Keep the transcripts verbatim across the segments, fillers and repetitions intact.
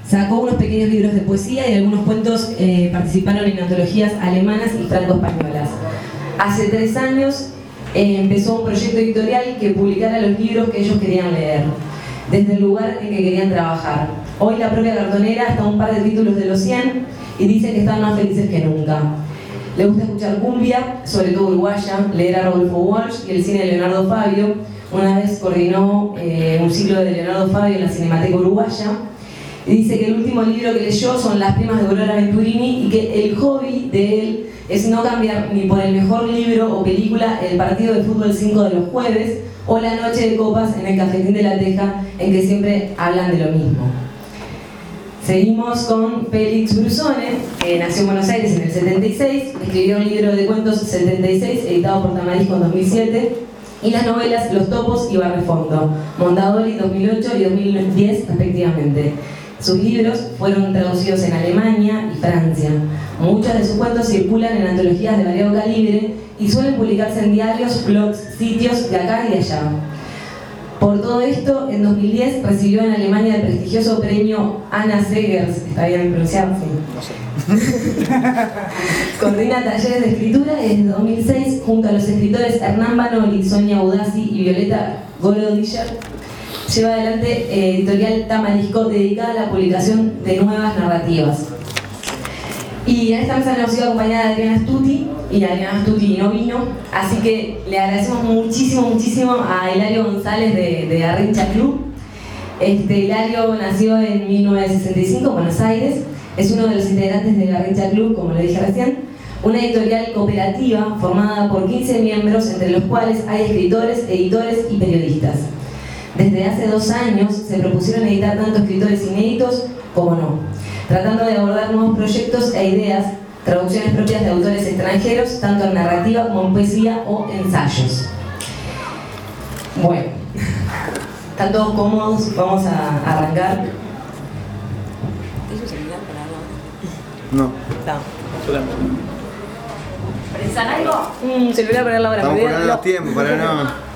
Sacó unos pequeños libros de poesía y algunos cuentos eh, participaron en antologías alemanas y franco-españolas. Hace tres años eh, empezó un proyecto editorial que publicara los libros que ellos querían leer, desde el lugar en que querían trabajar. Hoy la propia cartonera está a un par de títulos de los cien y dice que están más felices que nunca. Le gusta escuchar cumbia, sobre todo uruguaya, leer a Rodolfo Walsh y el cine de Leonardo Fabio. Una vez coordinó eh, un ciclo de Leonardo Fabio en la Cinemateca Uruguaya. Y dice que el último libro que leyó son Las primas de Aurora Venturini y que el hobby de él es no cambiar ni por el mejor libro o película el partido de fútbol cinco de los jueves o la noche de copas en el Cafetín de la Teja, en que siempre hablan de lo mismo. Seguimos con Félix Brusone, que nació en Buenos Aires en el setenta y seis, escribió un libro de cuentos setenta y seis, editado por Tamarisco en dos mil siete, y las novelas Los Topos y Barrefondo, Mondadori dos mil ocho y dos mil diez respectivamente. Sus libros fueron traducidos en Alemania y Francia. Muchos de sus cuentos circulan en antologías de variado calibre y suelen publicarse en diarios, blogs, sitios de acá y de allá. Por todo esto, en dos mil diez recibió en Alemania el prestigioso premio Anna Segers, ¿está bien pronunciado? Sí. No sé. Coordina talleres de escritura y desde dos mil seis, junto a los escritores Hernán Banoli, Sonia Udasi y Violeta Gorodischer, lleva adelante eh, editorial Tamarisco, dedicada a la publicación de nuevas narrativas. Y en esta mesa nos ha sido acompañada de Adriana Astuti, y Adriana Astuti no vino, así que le agradecemos muchísimo, muchísimo a Hilario González de, de Garrincha Club. Este, Hilario nació en mil novecientos sesenta y cinco en Buenos Aires, es uno de los integrantes de Garrincha Club, como lo dije recién, una editorial cooperativa formada por quince miembros, entre los cuales hay escritores, editores y periodistas. Desde hace dos años se propusieron editar tanto escritores inéditos como no, tratando de abordar nuevos proyectos e ideas, traducciones propias de autores extranjeros, tanto en narrativa como en poesía o ensayos. Bueno, están todos cómodos, vamos a arrancar. ¿Tienes celular para hablar? No. No. ¿Pensan algo? Un celular para la hora. Estamos poniendo los tiempos para no...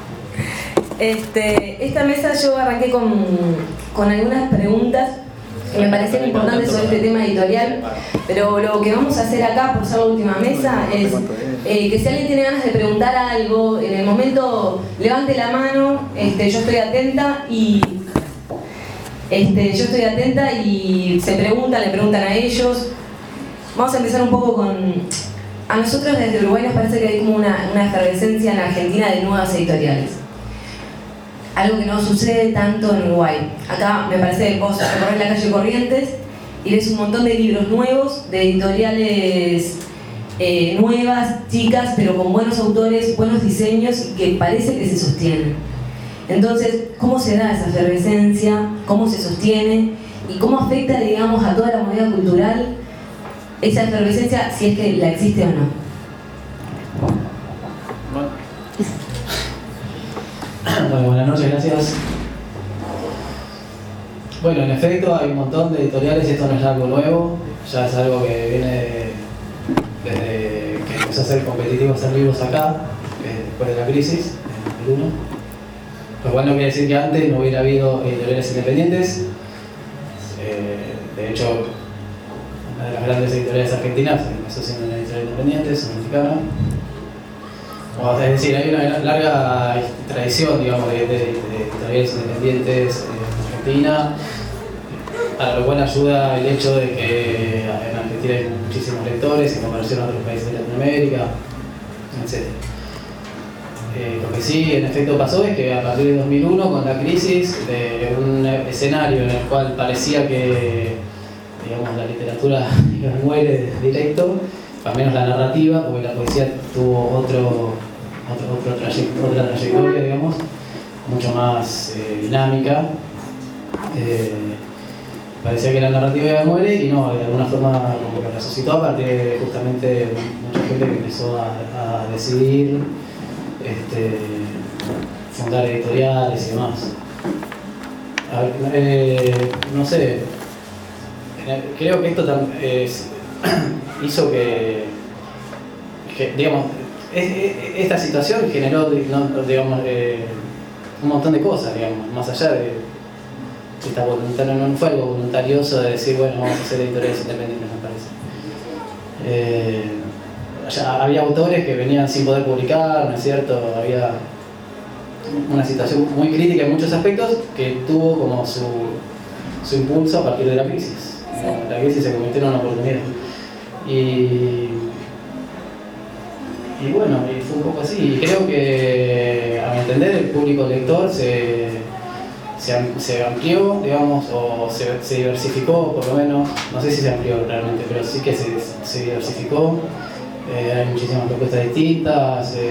Este, esta mesa yo arranqué con, con algunas preguntas que me parecían importantes sobre este tema editorial, pero lo que vamos a hacer acá, por ser la última mesa, es eh, que si alguien tiene ganas de preguntar algo, en el momento levante la mano, este, yo estoy atenta y este, yo estoy atenta y se preguntan, le preguntan a ellos. Vamos a empezar un poco con... A nosotros desde Uruguay nos parece que hay como una, una efervescencia en la Argentina de nuevas editoriales. Algo que no sucede tanto en Uruguay. Acá me parece que vos recorres la calle Corrientes y ves un montón de libros nuevos, de editoriales eh, nuevas, chicas, pero con buenos autores, buenos diseños y que parece que se sostienen. Entonces, ¿cómo se da esa efervescencia? ¿Cómo se sostiene? ¿Y cómo afecta, digamos, a toda la movida cultural esa efervescencia, si es que la existe o no? Bueno, buenas noches, gracias. Bueno, en efecto hay un montón de editoriales, esto no es algo nuevo, ya es algo que viene desde que empezó a ser competitivo hacer libros acá, después de la crisis, en dos mil uno. Lo cual no quiere decir que antes no hubiera habido editoriales independientes. Eh, de hecho, una de las grandes editoriales argentinas empezó siendo una editorial independiente, es mexicana. Es decir, hay una larga tradición, digamos, de, de, de editoriales independientes en Argentina, para lo cual ayuda el hecho de que en Argentina hay muchísimos lectores en comparación a otros países de Latinoamérica, etcétera. Eh, lo que sí, en efecto, pasó es que a partir de dos mil uno, con la crisis, de un escenario en el cual parecía que, digamos, la literatura muere directo, al menos la narrativa, porque la poesía tuvo otro, otro, otro traye, otra trayectoria, digamos, mucho más eh, dinámica. Eh, parecía que la narrativa muere y no, de alguna forma como que resucitó a partir de justamente mucha gente que empezó a, a decidir este, fundar editoriales y demás. A ver, eh, no sé, creo que esto es... hizo que, que digamos, esta situación generó, digamos, eh, un montón de cosas, digamos, más allá de, Está voluntario, no fue algo voluntarioso de decir, bueno, vamos a hacer editoriales independientes, me parece. Eh, ya había autores que venían sin poder publicar, ¿no es cierto? Había una situación muy crítica en muchos aspectos que tuvo como su, su impulso a partir de la crisis. ¿No? La crisis se convirtió en una oportunidad. Y, y bueno, y fue un poco así. Y creo que, a mi entender, el público lector se, se, se amplió, digamos, o se, se diversificó, por lo menos. No sé si se amplió realmente, pero sí que se, se diversificó. Eh, hay muchísimas propuestas distintas. Eh,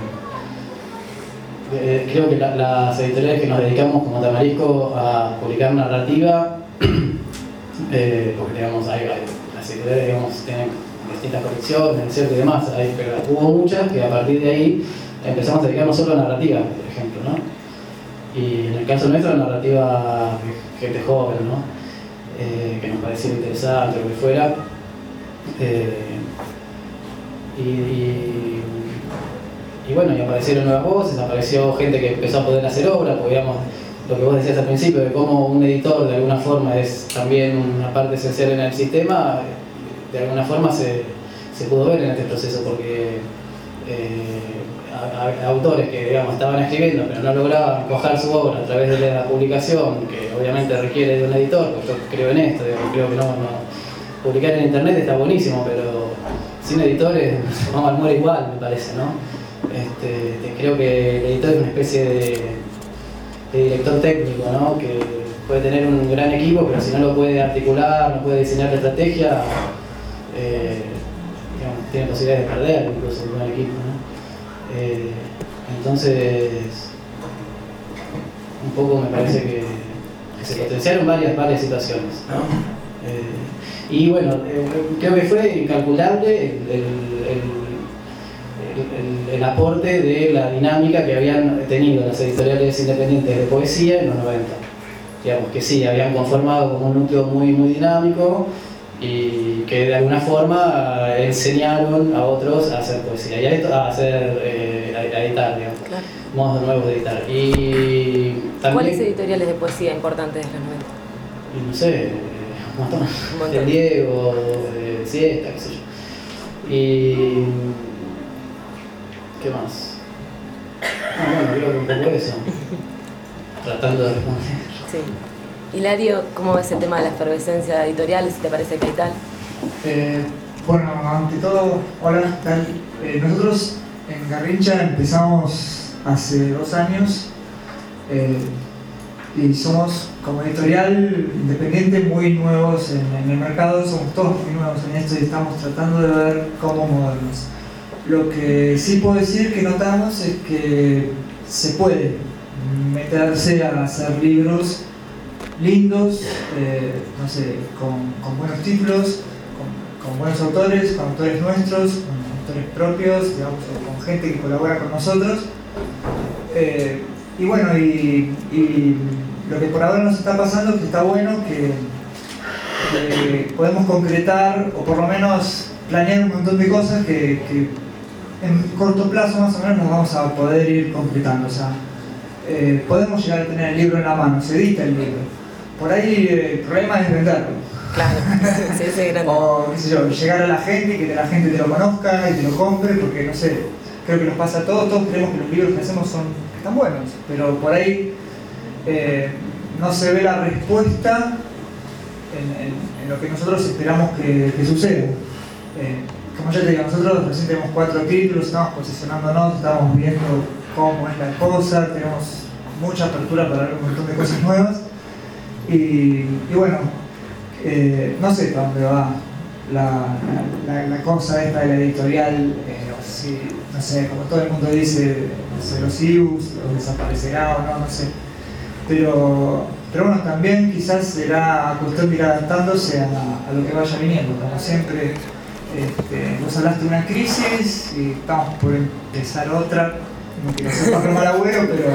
eh, creo que la, las editoriales que nos dedicamos como Tamarisco a publicar narrativa, eh, porque digamos, hay, hay, las editoriales digamos, tienen distintas colecciones, ¿cierto? Y demás, hay, pero hubo muchas que a partir de ahí empezamos a dedicarnos solo a narrativa, por ejemplo, ¿no? Y en el caso nuestro, la narrativa de gente joven, ¿no? Eh, que nos pareciera interesante, lo que fuera. Eh, y, y, y bueno, y aparecieron nuevas voces, apareció gente que empezó a poder hacer obra, porque digamos, lo que vos decías al principio, de cómo un editor de alguna forma es también una parte esencial en el sistema, de alguna forma se, se pudo ver en este proceso, porque eh, a, a, autores que digamos, estaban escribiendo pero no lograban coger su obra a través de la publicación, que obviamente requiere de un editor, porque yo creo en esto, digamos, creo que no, no, publicar en internet está buenísimo, pero sin editores vamos al muere igual, me parece, ¿no? Este, creo que el editor es una especie de, de director técnico, ¿no? Que puede tener un gran equipo, pero si no lo puede articular, no puede diseñar la estrategia, eh, digamos, tiene posibilidades de perder incluso un gran equipo, ¿no? Eh, entonces, un poco me parece que, que se potenciaron varias, varias situaciones, ¿no? Eh, y bueno, eh, creo que fue incalculable el, el, el El, el aporte de la dinámica que habían tenido las editoriales independientes de poesía en los noventa. Digamos que sí, habían conformado como un núcleo muy, muy dinámico y que de alguna forma enseñaron a otros a hacer poesía y a, esto, a, hacer, eh, a, a editar, digamos, claro. Modos nuevos de editar. Y también, ¿cuáles editoriales de poesía importantes de los noventa? Y no sé, un montón. Un montón. De Diego, de Siesta, qué sé yo. Y ¿qué más? Ah, bueno, creo que un poco eso. Tratando de responder. Sí. Hilario, ¿cómo ves el tema de la efervescencia editorial? Si te parece que hay tal. Eh, bueno, ante todo, hola, ¿qué tal? Eh, nosotros en Garrincha empezamos hace dos años eh, y somos como editorial independiente muy nuevos en, en el mercado, somos todos muy nuevos en esto y estamos tratando de ver cómo movernos. Lo que sí puedo decir que notamos es que se puede meterse a hacer libros lindos, eh, no sé, con, con buenos títulos, con, con buenos autores, con autores nuestros, con autores propios, digamos, o con gente que colabora con nosotros. Eh, y bueno, y, y lo que por ahora nos está pasando es que está bueno que, que podemos concretar, o por lo menos planear un montón de cosas que, que en corto plazo más o menos nos vamos a poder ir concretando. O sea, eh, podemos llegar a tener el libro en la mano, se edita el libro. Por ahí eh, el problema es venderlo. Claro, sí, sí, grande. O, qué sé yo, llegar a la gente y que la gente te lo conozca y te lo compre, porque no sé, creo que nos pasa a todos, todos creemos que los libros que hacemos son, que están buenos, pero por ahí eh, no se ve la respuesta en, en, en lo que nosotros esperamos que, que suceda. Eh, Como ya te digo, nosotros recién tenemos cuatro títulos, estamos posicionándonos, estamos viendo cómo es la cosa, tenemos mucha apertura para ver un montón de cosas nuevas y, y bueno, eh, no sé para dónde va la, la, la cosa esta de la editorial, eh, o si, no sé, como todo el mundo dice, no sé, los I U S, los desaparecerá o no, no sé, pero, pero bueno, también quizás será cuestión de ir adaptándose a, a lo que vaya viniendo, como siempre. Este, vos hablaste de una crisis y estamos por empezar otra. No quiero ser Pablo Malagüero, pero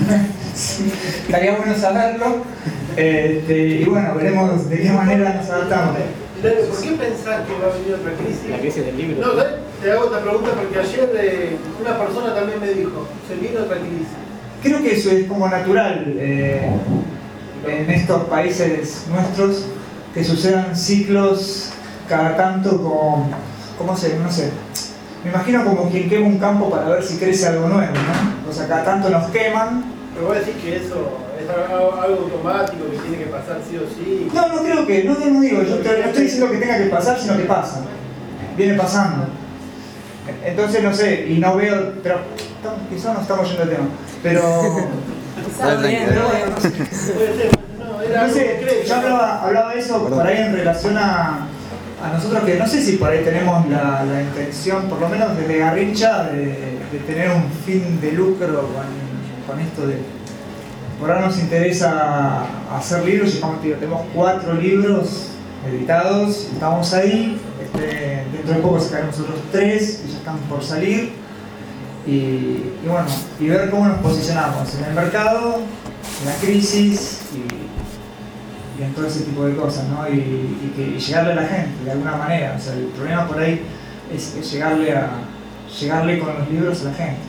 estaría bueno saberlo. Este, y bueno, veremos de qué manera nos adaptamos. ¿Por qué pensás que va a venir otra crisis? La crisis del libro. No, te hago esta pregunta porque ayer eh, una persona también me dijo, se viene otra crisis. Creo que eso es como natural. Eh, en estos países nuestros que sucedan ciclos cada tanto como, ¿cómo se? No sé. Me imagino como quien quema un campo para ver si crece algo nuevo, ¿no? O sea, cada tanto nos queman. Pero vos decís que eso es algo, algo automático que tiene que pasar sí o sí. No, no creo que, no, no digo, yo te, no estoy diciendo que tenga que pasar, sino que pasa. Viene pasando. Entonces, no sé, y no veo, pero quizás no estamos yendo al tema, pero... Está bien, pero bueno, no sé. Puede ser, no, era No sé, algo concreto. yo hablaba, hablaba de eso por ahí en relación a, a nosotros que no sé si por ahí tenemos la, la intención, por lo menos desde Garrincha, de, de tener un fin de lucro con, con esto de... Por ahora nos interesa hacer libros, y como te digo, tenemos cuatro libros editados, estamos ahí, este, dentro de poco sacaremos otros tres que ya están por salir. Y, y bueno, y ver cómo nos posicionamos en el mercado, en la crisis y, y en todo ese tipo de cosas, ¿no? Y, y, que, y llegarle a la gente de alguna manera. O sea, el problema por ahí es, es llegarle, a, llegarle con los libros a la gente.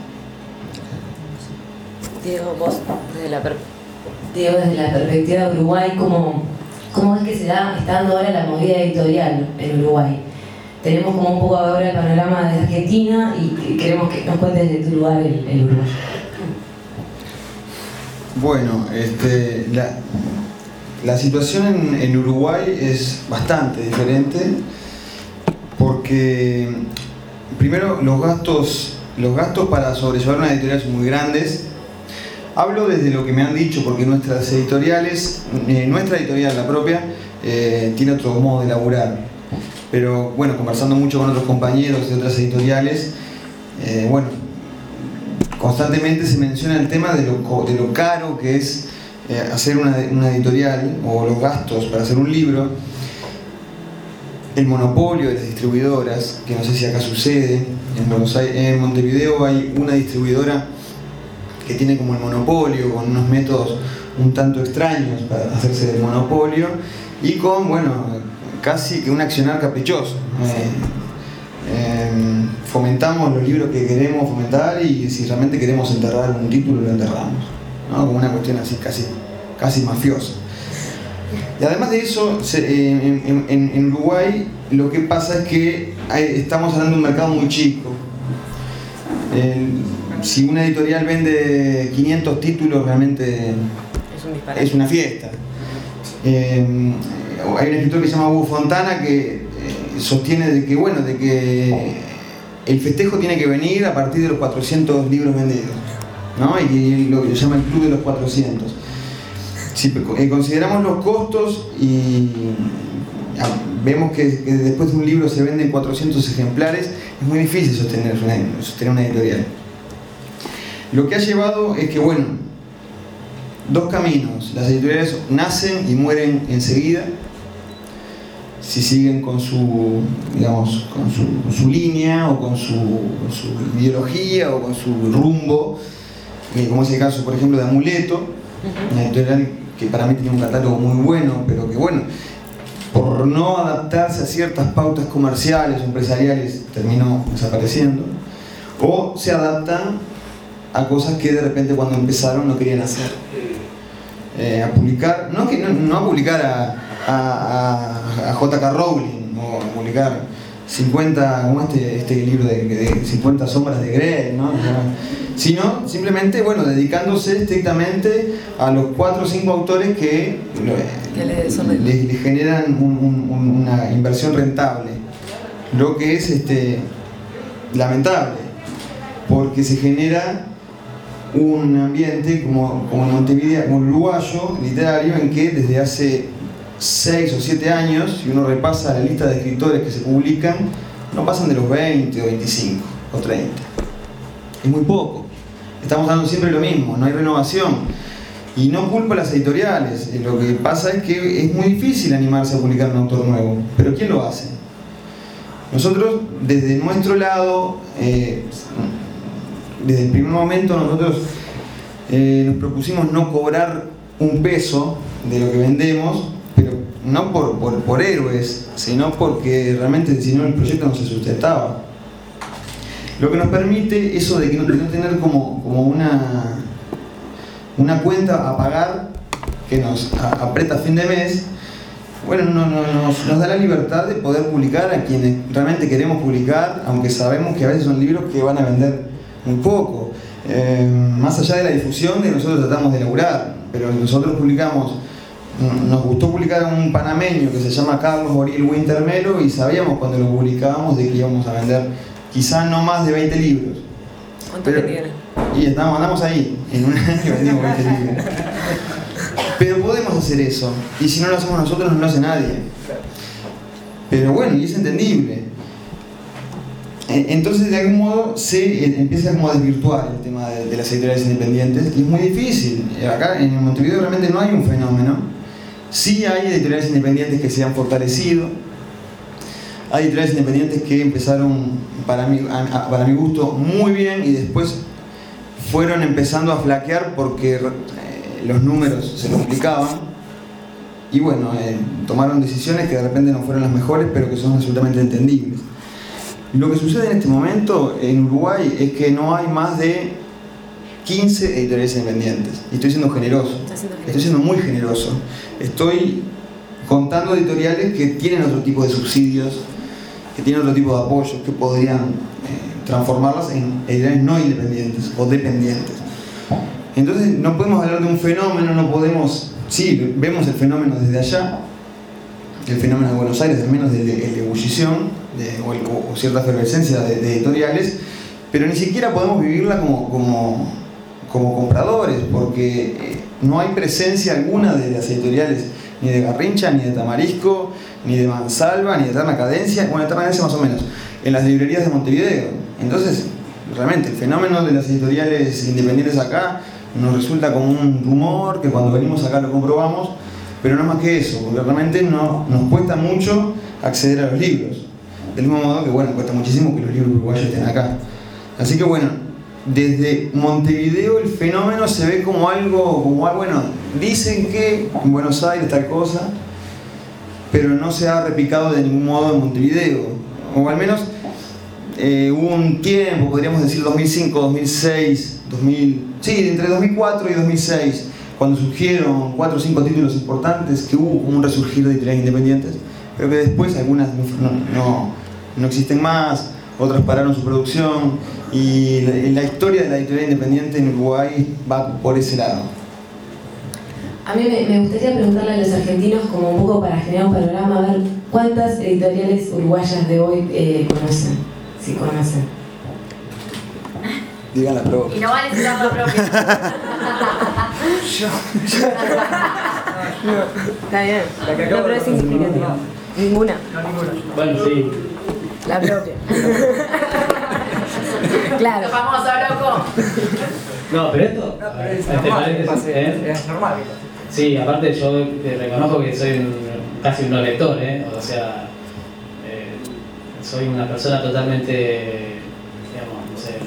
Diego, vos, desde la, per Diego, desde la perspectiva de Uruguay, ¿cómo, cómo es que se da, está dando ahora la movida editorial en Uruguay? Tenemos como un poco ahora el panorama desde Argentina y queremos que nos cuentes desde tu lugar el, el Uruguay. Bueno, este, la, la situación en, en Uruguay es bastante diferente porque primero los gastos, los gastos para sobrellevar una editorial son muy grandes. Hablo desde lo que me han dicho porque nuestras editoriales, eh, nuestra editorial, la propia, eh, tiene otro modo de laburar. Pero bueno, conversando mucho con otros compañeros de otras editoriales, eh, bueno, constantemente se menciona el tema de lo, de lo caro que es eh, hacer una, una editorial o los gastos para hacer un libro, el monopolio de las distribuidoras, que no sé si acá sucede, en, Buenos Aires, en Montevideo hay una distribuidora que tiene como el monopolio, con unos métodos un tanto extraños para hacerse del monopolio y con, bueno, casi que un accionar caprichoso. Eh, eh, fomentamos los libros que queremos fomentar y si realmente queremos enterrar un título lo enterramos, ¿no? Como una cuestión así casi, casi mafiosa. Y además de eso, se, eh, en, en, en Uruguay lo que pasa es que hay, estamos hablando de un mercado muy chico. Eh, si una editorial vende quinientos títulos realmente es, un disparate. Es una fiesta. Eh, hay un escritor que se llama Hugo Fontana que eh, sostiene de que, bueno, de que el festejo tiene que venir a partir de los cuatrocientos libros vendidos, ¿no? Y lo que se llama el club de los cuatrocientos. Si eh, consideramos los costos y ah, vemos que, que después de un libro se venden cuatrocientos ejemplares, es muy difícil sostener una, sostener una editorial. Lo que ha llevado es que, bueno, dos caminos. Las editoriales nacen y mueren enseguida si siguen con su, digamos, con su, con su línea o con su, con su ideología o con su rumbo, como es el caso, por ejemplo, de Amuleto, una editorial que para mí tiene un catálogo muy bueno, pero que, bueno, por no adaptarse a ciertas pautas comerciales o empresariales terminó desapareciendo, o se adaptan a cosas que de repente cuando empezaron no querían hacer. Eh, a publicar, no, que, no, no a publicar a, a, a, a J K Rowling o a publicar cincuenta, como este, este libro de, de cincuenta sombras de Grey, ¿no? Sino simplemente, bueno, dedicándose estrictamente a los cuatro o cinco autores que, que le, le, le generan un, un, una inversión rentable, lo que es este, lamentable porque se genera un ambiente como, como en Montevideo, como uruguayo, literario, en que desde hace seis o siete años, si uno repasa la lista de escritores que se publican, no pasan de los veinte o veinticinco o treinta. Es muy poco. Estamos hablando siempre lo mismo, no hay renovación. Y no culpo a las editoriales, lo que pasa es que es muy difícil animarse a publicar un autor nuevo. Pero ¿quién lo hace? Nosotros, desde nuestro lado, eh, desde el primer momento nosotros eh, nos propusimos no cobrar un peso de lo que vendemos, pero no por, por, por héroes, sino porque realmente si no el proyecto no se sustentaba. Lo que nos permite eso de, que no, de no tener como, como una, una cuenta a pagar que nos a, aprieta a fin de mes, bueno, no, no, nos, nos da la libertad de poder publicar a quienes realmente queremos publicar, aunque sabemos que a veces son libros que van a vender muy poco. Eh, más allá de la difusión, de nosotros tratamos de elaborar, pero nosotros publicamos, nos gustó publicar a un panameño que se llama Carlos Boril Wintermelo, y sabíamos cuando lo publicábamos de que íbamos a vender quizá no más de veinte libros. ¿Cuánto que tienen? Y estamos, andamos ahí, en un año vendimos veinte libros. Pero podemos hacer eso, y si no lo hacemos nosotros no lo hace nadie. Pero bueno, y es entendible. Entonces de algún modo se empieza como a desvirtuar el tema de, de las editoriales independientes, y es muy difícil. Acá en Montevideo realmente no hay un fenómeno. Sí hay editoriales independientes que se han fortalecido, hay editoriales independientes que empezaron, para mi, para mi gusto, muy bien, y después fueron empezando a flaquear porque los números se complicaban, y bueno, eh, tomaron decisiones que de repente no fueron las mejores, pero que son absolutamente entendibles. Lo que sucede en este momento en Uruguay es que no hay más de quince editoriales independientes, y estoy siendo generoso, estoy siendo muy generoso. Estoy contando editoriales que tienen otro tipo de subsidios, que tienen otro tipo de apoyos, que podrían eh, transformarlas en editoriales no independientes o dependientes. Entonces no podemos hablar de un fenómeno, no podemos, sí, vemos el fenómeno desde allá, el fenómeno de Buenos Aires, al menos de, de, de ebullición de, o, el, o cierta efervescencia de, de editoriales, pero ni siquiera podemos vivirla como, como, como compradores, porque eh, no hay presencia alguna de las editoriales, ni de Garrincha, ni de Tamarisco, ni de Mansalva, ni de Eterna Cadencia, bueno, Eterna Cadencia más o menos, en las librerías de Montevideo. Entonces, realmente, el fenómeno de las editoriales independientes acá nos resulta como un rumor que cuando venimos acá lo comprobamos, pero no más que eso, porque realmente no, nos cuesta mucho acceder a los libros. Del mismo modo que, bueno, cuesta muchísimo que los libros uruguayos estén acá. Así que, bueno, desde Montevideo el fenómeno se ve como algo, como algo, bueno, dicen que en Buenos Aires tal cosa, pero no se ha replicado de ningún modo en Montevideo. O al menos eh, hubo un tiempo, podríamos decir dos mil cinco, dos mil seis, dos mil, sí, entre dos mil cuatro y dos mil seis, cuando surgieron cuatro o cinco títulos importantes, que hubo como un resurgir de editoriales independientes, pero que después algunas no, no, no existen más, otras pararon su producción, y la, la historia de la editorial independiente en Uruguay va por ese lado. A mí me, me gustaría preguntarle a los argentinos, como un poco para generar un panorama, a ver cuántas editoriales uruguayas de hoy eh, conocen, si conocen. Digan la propia. Y no vale citar la propia. Está bien. La que No, acabo pero de es conocer. significativo. No, Ninguna. no, ninguna. Bueno, sí. La propia. Claro. Famoso, loco. No, pero esto, No, pero es entre normal que paréntesis, pase, ¿eh? es normal que pase. Sí, aparte yo eh, reconozco que soy un, casi un no lector, ¿eh? O sea, eh, soy una persona totalmente, digamos, no sé,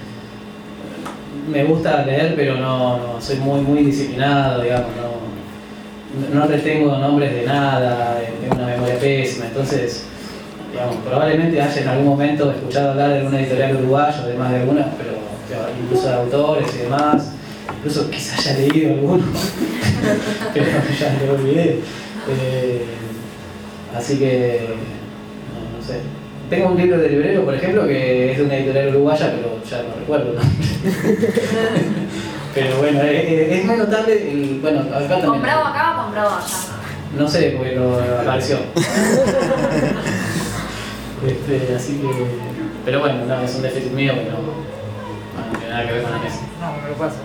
me gusta leer, pero no, no soy muy, muy disciplinado, digamos, no, no retengo nombres de nada, eh, tengo una memoria pésima, entonces, digamos, probablemente haya en algún momento escuchado hablar de alguna editorial uruguaya, además de algunas, pero, pero incluso de autores y demás. Incluso quizás haya leído alguno, pero ya lo olvidé. Eh, así que, no, no sé. Tengo un libro de librero, por ejemplo, que es de una editorial uruguaya, pero ya no recuerdo, ¿no? Pero bueno, es, es muy notable, el, bueno, acá también. ¿Comprado acá o comprado allá? No sé, porque lo apareció. este, así que, pero bueno, no, es un déficit mío que no, no tiene nada que ver con la mesa. No, me lo paso.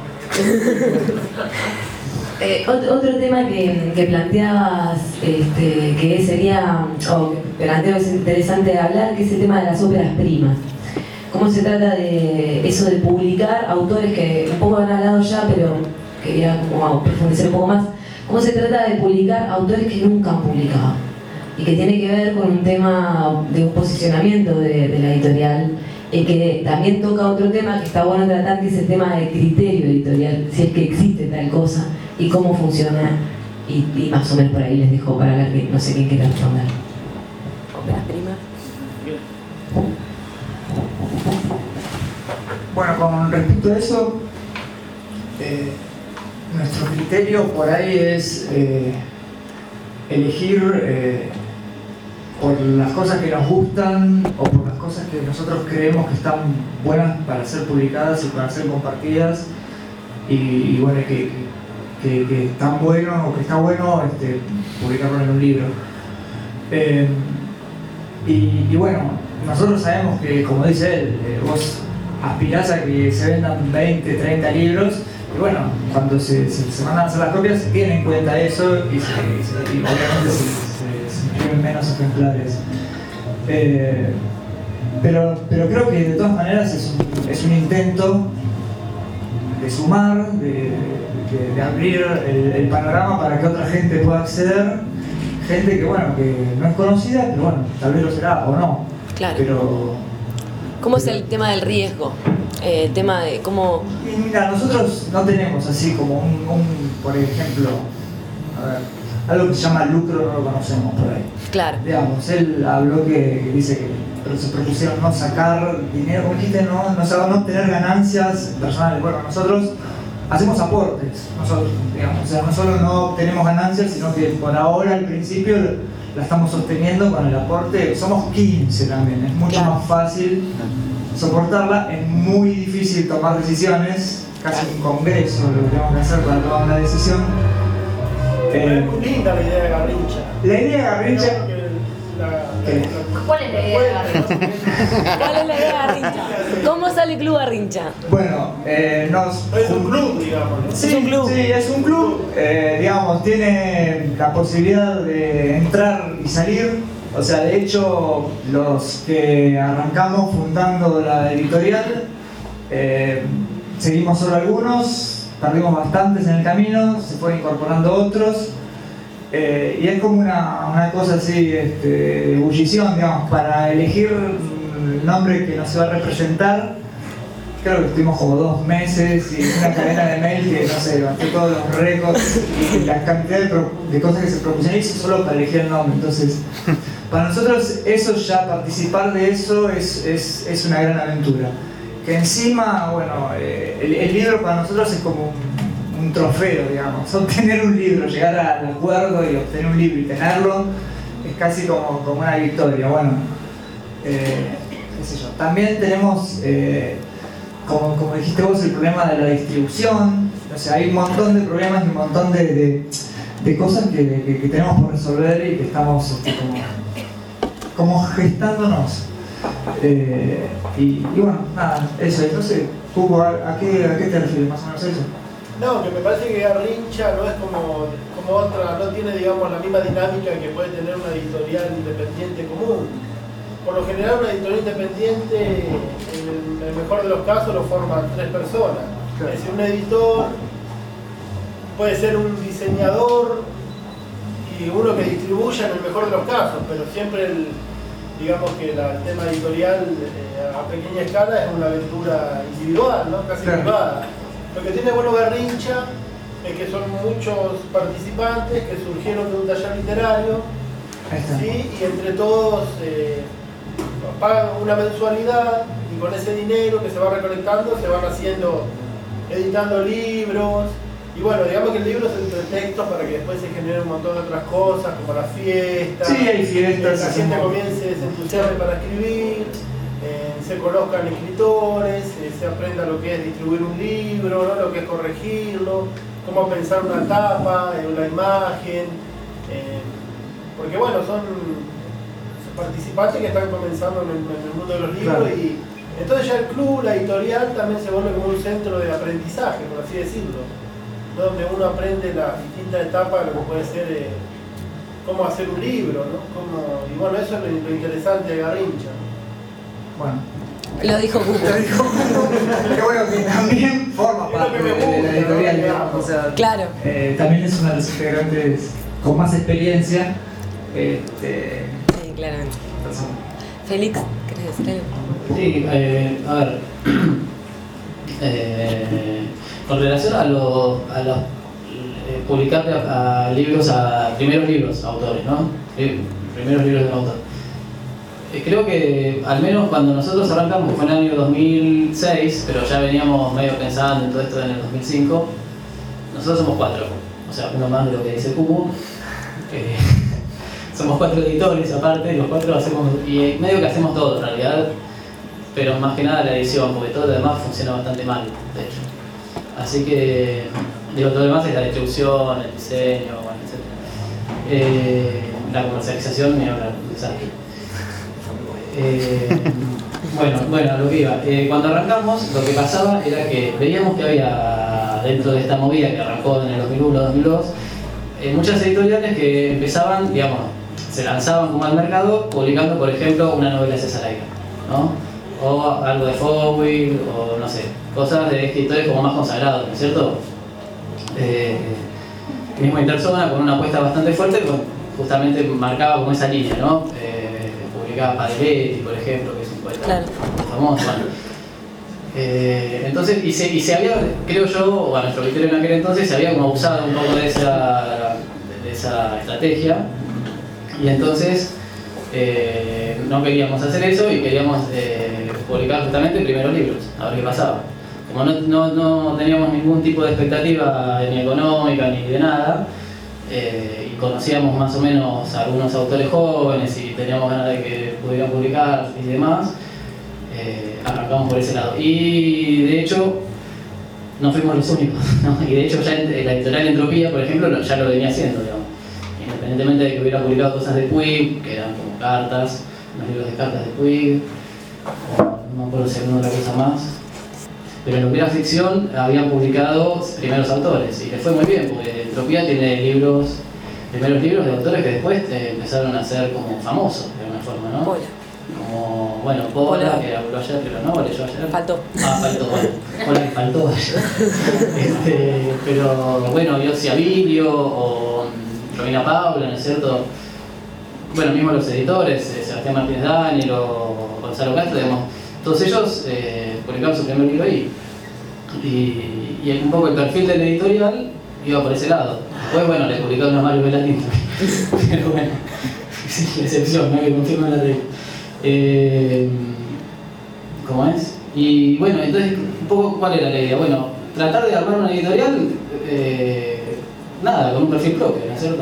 Eh, otro, otro tema que, que planteabas, este, que sería, o que planteo es interesante hablar, que es el tema de las óperas primas. ¿Cómo se trata de eso de publicar autores que un poco han hablado ya, pero quería como profundizar un poco más? ¿Cómo se trata de publicar autores que nunca han publicado? Y que tiene que ver con un tema de un posicionamiento de, de la editorial, y que también toca otro tema que está bueno tratar, que es el tema del criterio editorial, si es que existe tal cosa y cómo funciona, y, y más o menos por ahí les dejo para ver que no sé quién quiere responder. Óperas primas. Bueno, con respecto a eso, eh, nuestro criterio por ahí es eh, elegir eh, por las cosas que nos gustan o por las cosas que nosotros creemos que están buenas para ser publicadas y para ser compartidas y, y bueno, que, que, que están bueno o que está bueno este, publicarlo en un libro. Eh, y, y bueno, nosotros sabemos que, como dice él, eh, vos aspirás a que se vendan veinte, treinta libros y bueno, cuando se, se, se mandan a hacer las copias se tiene en cuenta eso y, se, y, se, y obviamente se, se, se imprimen menos ejemplares. Eh, pero, pero creo que de todas maneras es un, es un intento de sumar, de, de, de abrir el, el panorama para que otra gente pueda acceder, gente que bueno, que no es conocida, pero bueno, tal vez lo será o no. Claro. Pero, ¿Cómo es el tema del riesgo? Eh, el tema de cómo... Y mira, nosotros no tenemos así como un, un por ejemplo, a ver, algo que se llama lucro, no lo conocemos por ahí. Claro. Digamos, él habló que, que dice que pero se propusieron no sacar dinero, como dijiste, no, no, no obtener ganancias personales. Bueno, nosotros hacemos aportes, nosotros, digamos, o sea, no solo no obtenemos ganancias, sino que por ahora, al principio, la estamos sosteniendo con el aporte. Somos quince también, es mucho Claro. más fácil soportarla, es muy difícil tomar decisiones, casi un congreso lo que tenemos que hacer para tomar una decisión. Es muy linda la idea de Garrincha. La idea de Garrincha... Creo que la- ¿Qué? ¿Cuál es la idea de Garrincha? ¿Cuál es la idea de Garrincha? ¿Cómo sale el Club Garrincha? Bueno, eh, nos... Es un club, digamos, ¿no? Sí, Es un club. sí, es un club, eh, digamos, tiene la posibilidad de entrar y salir. O sea, de hecho, los que arrancamos fundando la editorial, eh, seguimos solo algunos, perdimos bastantes en el camino, se fueron incorporando otros. Eh, y es como una, una cosa así, este, de ebullición, digamos, para elegir el nombre que nos se va a representar. Creo que estuvimos como dos meses y una cadena de mail que, no sé, batió todos los récords y la cantidad de, pro, de cosas que se propusieron hizo solo para elegir el nombre. Entonces, para nosotros eso ya, participar de eso es, es, es una gran aventura. Que encima, bueno, eh, el, el libro para nosotros es como un, un trofeo, digamos. Obtener un libro, llegar al acuerdo y obtener un libro y tenerlo es casi como, como una victoria. Bueno, eh, qué sé yo. También tenemos... Eh, Como, como dijiste vos, el problema de la distribución. O sea, hay un montón de problemas y un montón de, de, de cosas que, que, que tenemos por resolver y que estamos este, como, como gestándonos. Eh, y, y bueno, nada, eso. Entonces, Hugo, ¿a, a, qué, ¿a qué te refieres más o menos eso? No, que me parece que Garrincha no es como, como otra, no tiene, digamos, la misma dinámica que puede tener una editorial independiente común. Por lo general, una editorial independiente, en el, en el mejor de los casos, lo forman tres personas. Claro. Es decir, un editor, puede ser un diseñador y uno que distribuya en el mejor de los casos, pero siempre el, digamos que la, el tema editorial eh, a pequeña escala es una aventura individual, ¿no? Casi Claro. privada. Lo que tiene bueno Garrincha es que son muchos participantes que surgieron de un taller literario, Ahí está. ¿sí? Y entre todos eh, pagan una mensualidad y con ese dinero que se va recolectando se van haciendo, editando libros. Y bueno, digamos que el libro es el pretexto para que después se generen un montón de otras cosas, como las fiestas. Sí, hay fiestas, La hacemos- gente comience, se entusiasme para escribir, eh, se conozcan escritores, eh, se aprenda lo que es distribuir un libro, ¿no? Lo que es corregirlo, cómo pensar una tapa, eh, una imagen. Eh, porque bueno, son participantes que están comenzando en el, en el mundo de los libros. Claro. Y entonces ya el club, la editorial, también se vuelve como un centro de aprendizaje, por así decirlo, donde uno aprende las distintas etapas de lo que puede ser eh, cómo hacer un libro, ¿no? Cómo, y bueno, eso es lo, lo interesante de Garrincha. Bueno. Lo dijo Hugo. Qué bueno que también forma Es lo parte que me de, de la gusta, editorial, ¿no? digamos. O sea, Claro. eh, también es una de las integrantes con más experiencia. Este, Sí, claramente. persona. Félix, ¿querés decir algo? Sí, eh, a ver. Eh, con relación a los. A los eh, publicarle a, a libros, a primeros libros, a autores, ¿no? Eh, primeros libros de un autor. Eh, creo que, al menos cuando nosotros arrancamos, fue en el año dos mil seis, pero ya veníamos medio pensando en todo esto en el dos mil cinco. nosotros somos cuatro, o sea, uno más de lo que dice Cubo. Eh, somos cuatro editores aparte, los cuatro hacemos, y medio que hacemos todo en realidad, pero más que nada la edición, porque todo lo demás funciona bastante mal, de hecho. Así que, digo, todo lo demás es la distribución, el diseño, bueno, etcétera. Eh, la comercialización, ni hablar, un desastre. Eh, bueno, bueno, lo que iba. Eh, cuando arrancamos, lo que pasaba era que veíamos que había, dentro de esta movida que arrancó en el dos mil uno dos mil dos, eh, muchas editoriales que empezaban, digamos, se lanzaban como al mercado publicando, por ejemplo, una novela de César Aira, ¿no? O algo de Fowell, o no sé, cosas de escritores como más consagrados, ¿no es cierto? Eh, mismo Interzona con una apuesta bastante fuerte, con, justamente marcaba como esa línea, ¿no? Eh, publicaba Paderetti, por ejemplo, que es un poeta claro. famoso. Bueno. Eh, entonces, y se, y se había, creo yo, o a nuestro criterio en aquel entonces, se había como abusado un poco de esa, de esa estrategia, y entonces eh, no queríamos hacer eso y queríamos eh, publicar justamente primeros libros, a ver qué pasaba. Como no, no, no teníamos ningún tipo de expectativa ni económica ni de nada, eh, y conocíamos más o menos a algunos autores jóvenes y teníamos ganas de que pudieran publicar y demás, eh, arrancamos por ese lado. Y de hecho, no fuimos los únicos, ¿no? Y de hecho ya en la editorial Entropía, por ejemplo, ya lo venía haciendo, digamos. Independientemente de que hubiera publicado cosas de Puig, que eran como cartas, los libros de cartas de Puig, no me acuerdo si alguna otra cosa más. Pero en lo que era ficción habían publicado primeros autores y les fue muy bien, porque Entropía tiene libros, primeros libros de autores que después eh, empezaron a ser como famosos de alguna forma, ¿no? Pola. Como, bueno, Pola, que habló ayer, pero no, leyó ayer. Faltó. Ah, faltó, bueno. Pola que faltó ayer. este, pero bueno, Yossi Abilio o Romina Paula, ¿no es cierto? Bueno, mismo los editores, eh, Sebastián Martínez Daniel o Gonzalo Castro, digamos, todos ellos eh, publicaron su primer libro ahí. Y, y un poco el perfil del editorial iba por ese lado. Después, bueno, le publicaron a Mario Velatín, pero bueno, es la excepción, ¿no? Que confirma la ley. Eh, ¿Cómo es? Y bueno, entonces, un poco, ¿cuál era la idea? Bueno, tratar de armar una editorial, eh, nada, con un perfil propio, ¿no es cierto?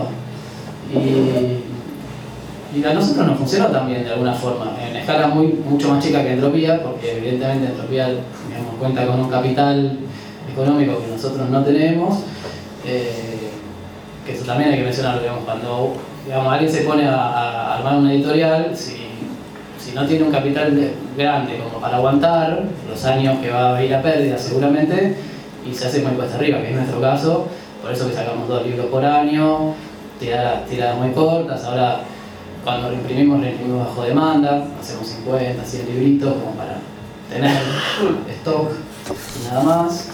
Y, y a nosotros nos funcionó también de alguna forma, en escala muy, mucho más chica que Entropía, porque evidentemente Entropía, digamos, cuenta con un capital económico que nosotros no tenemos, eh, que eso también hay que mencionarlo, digamos, cuando digamos, alguien se pone a, a armar una editorial, si, si no tiene un capital de, grande como para aguantar los años que va a ir a pérdida seguramente, y se hace muy cuesta arriba, que es nuestro caso, por eso que sacamos dos libros por año, tiradas, tiradas muy cortas. Ahora cuando reimprimimos, reimprimimos bajo demanda, hacemos cincuenta, cien libritos como para tener stock y nada más,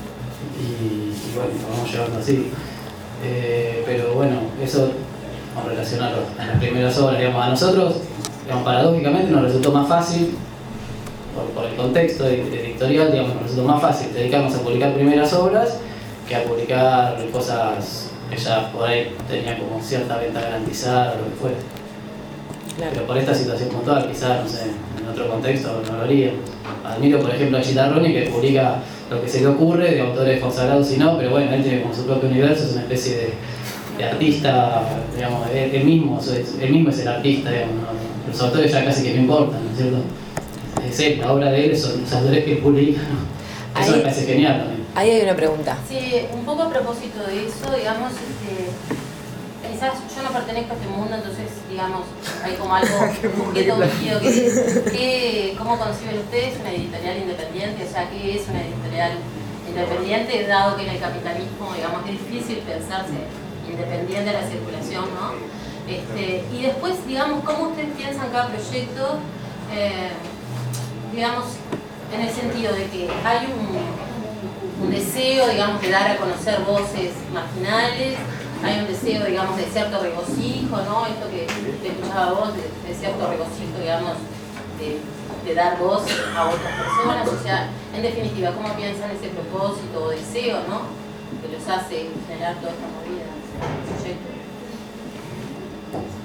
y, y bueno, lo vamos llevando así. Eh, pero bueno, eso con relación a, los, a las primeras obras, digamos, a nosotros, digamos, paradójicamente nos resultó más fácil, por, por el contexto editorial, digamos, nos resultó más fácil dedicarnos a publicar primeras obras que a publicar cosas que ya por ahí tenían como cierta venta garantizada o lo que fuera. Claro. Pero por esta situación puntual, quizás, no sé, en otro contexto no lo haría. Admiro, por ejemplo, a Chitarroni, que publica lo que se le ocurre, de autores consagrados y no, pero bueno, él tiene como su propio universo, es una especie de, de artista, digamos, él, él, mismo, él mismo es el artista, digamos, ¿no? Los autores ya casi que no importan, ¿no es cierto? Es él, la obra de él, son los autores que él publica, ¿no? Eso ahí me parece genial también. Ahí hay una pregunta. Sí, un poco a propósito de eso, digamos, este, quizás yo no pertenezco a este mundo, entonces, digamos, hay como algo, un objeto metido que es, que, ¿cómo conciben ustedes una editorial independiente? O sea, ¿qué es una editorial independiente? Dado que en el capitalismo, digamos, es difícil pensarse independiente de la circulación, ¿no? Este, y después, digamos, ¿cómo ustedes piensan cada proyecto? Eh, digamos, en el sentido de que hay un, un deseo, digamos, de dar a conocer voces marginales, hay un deseo, digamos, de cierto regocijo, ¿no? Esto que te escuchaba vos, de, de cierto regocijo, digamos, de, de dar voz a otras personas. O sea, en definitiva, ¿cómo piensan ese propósito o deseo, ¿no? Que los hace generar toda esta movida, ese proyecto.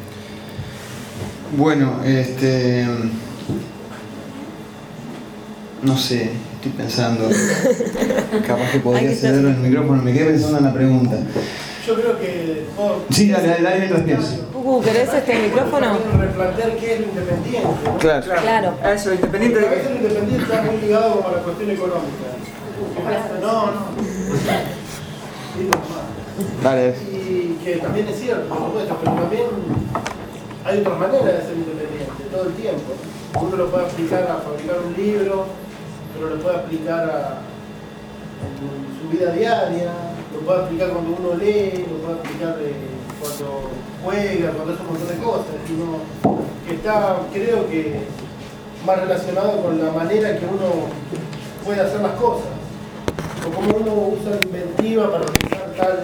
Bueno, este... no sé, estoy pensando. Capaz que podría cederlo en el micrófono, me quedé pensando en la pregunta. Yo creo que... Oh, sí, dale, dale, dale mientras pienso. Pucu, ¿querés este micrófono? Replantear qué es lo independiente, ¿no? Claro. Claro. A eso, independiente Porque de a veces lo independiente está muy ligado como a la cuestión económica. No, no. Digo más. Dale. Y que también es cierto, por supuesto, pero también hay otras maneras de ser independiente, todo el tiempo. Uno lo puede aplicar a fabricar un libro, pero lo puede aplicar a su vida diaria, lo puede aplicar cuando uno lee, lo puede aplicar eh, cuando juega, cuando hace un montón de cosas. Sino que está, creo que, más relacionado con la manera que uno puede hacer las cosas, o cómo uno usa la inventiva para pensar tal,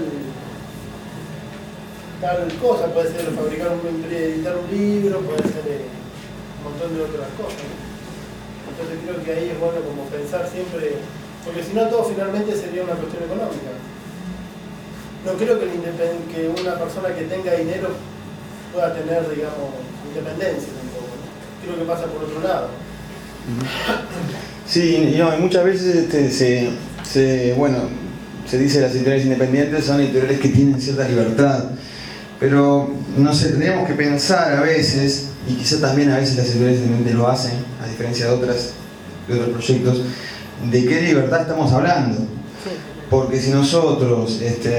tal cosa. Puede ser fabricar un, editar un libro, puede ser eh, un montón de otras cosas. Entonces creo que ahí es bueno como pensar siempre, porque si no todo finalmente sería una cuestión económica. No creo que, el que una persona que tenga dinero pueda tener, digamos, independencia tampoco. Creo que pasa por otro lado. Sí, y no, y muchas veces este, se, se, bueno, se dice que las editoriales independientes son editoriales que tienen cierta libertad, pero no sé, tendríamos que pensar a veces, y quizá también a veces las editoriales independientes lo hacen, a diferencia de otras, de otros proyectos, de qué libertad estamos hablando. Porque si nosotros este,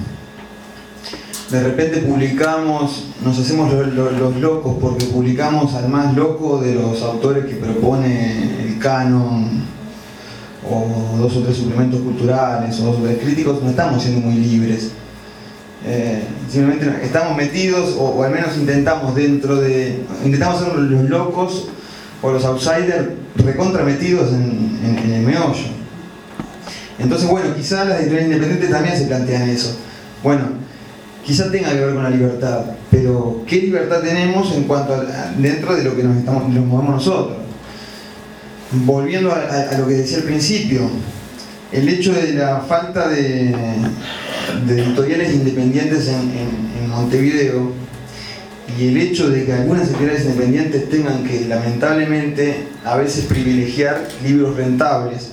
de repente publicamos, nos hacemos los, los, los locos porque publicamos al más loco de los autores que propone el canon, o dos o tres suplementos culturales, o dos o tres críticos, no estamos siendo muy libres. Eh, simplemente estamos metidos, o, o al menos intentamos dentro de, intentamos ser los locos o los outsiders recontra metidos en, en, en el meollo. Entonces, bueno, quizás las editoriales independientes también se plantean eso. Bueno, quizás tenga que ver con la libertad, pero ¿qué libertad tenemos en cuanto a, dentro de lo que nos, estamos, nos movemos nosotros? Volviendo a, a, a lo que decía al principio, el hecho de la falta de, de editoriales independientes en, en, en Montevideo, y el hecho de que algunas editoriales independientes tengan que, lamentablemente, a veces privilegiar libros rentables,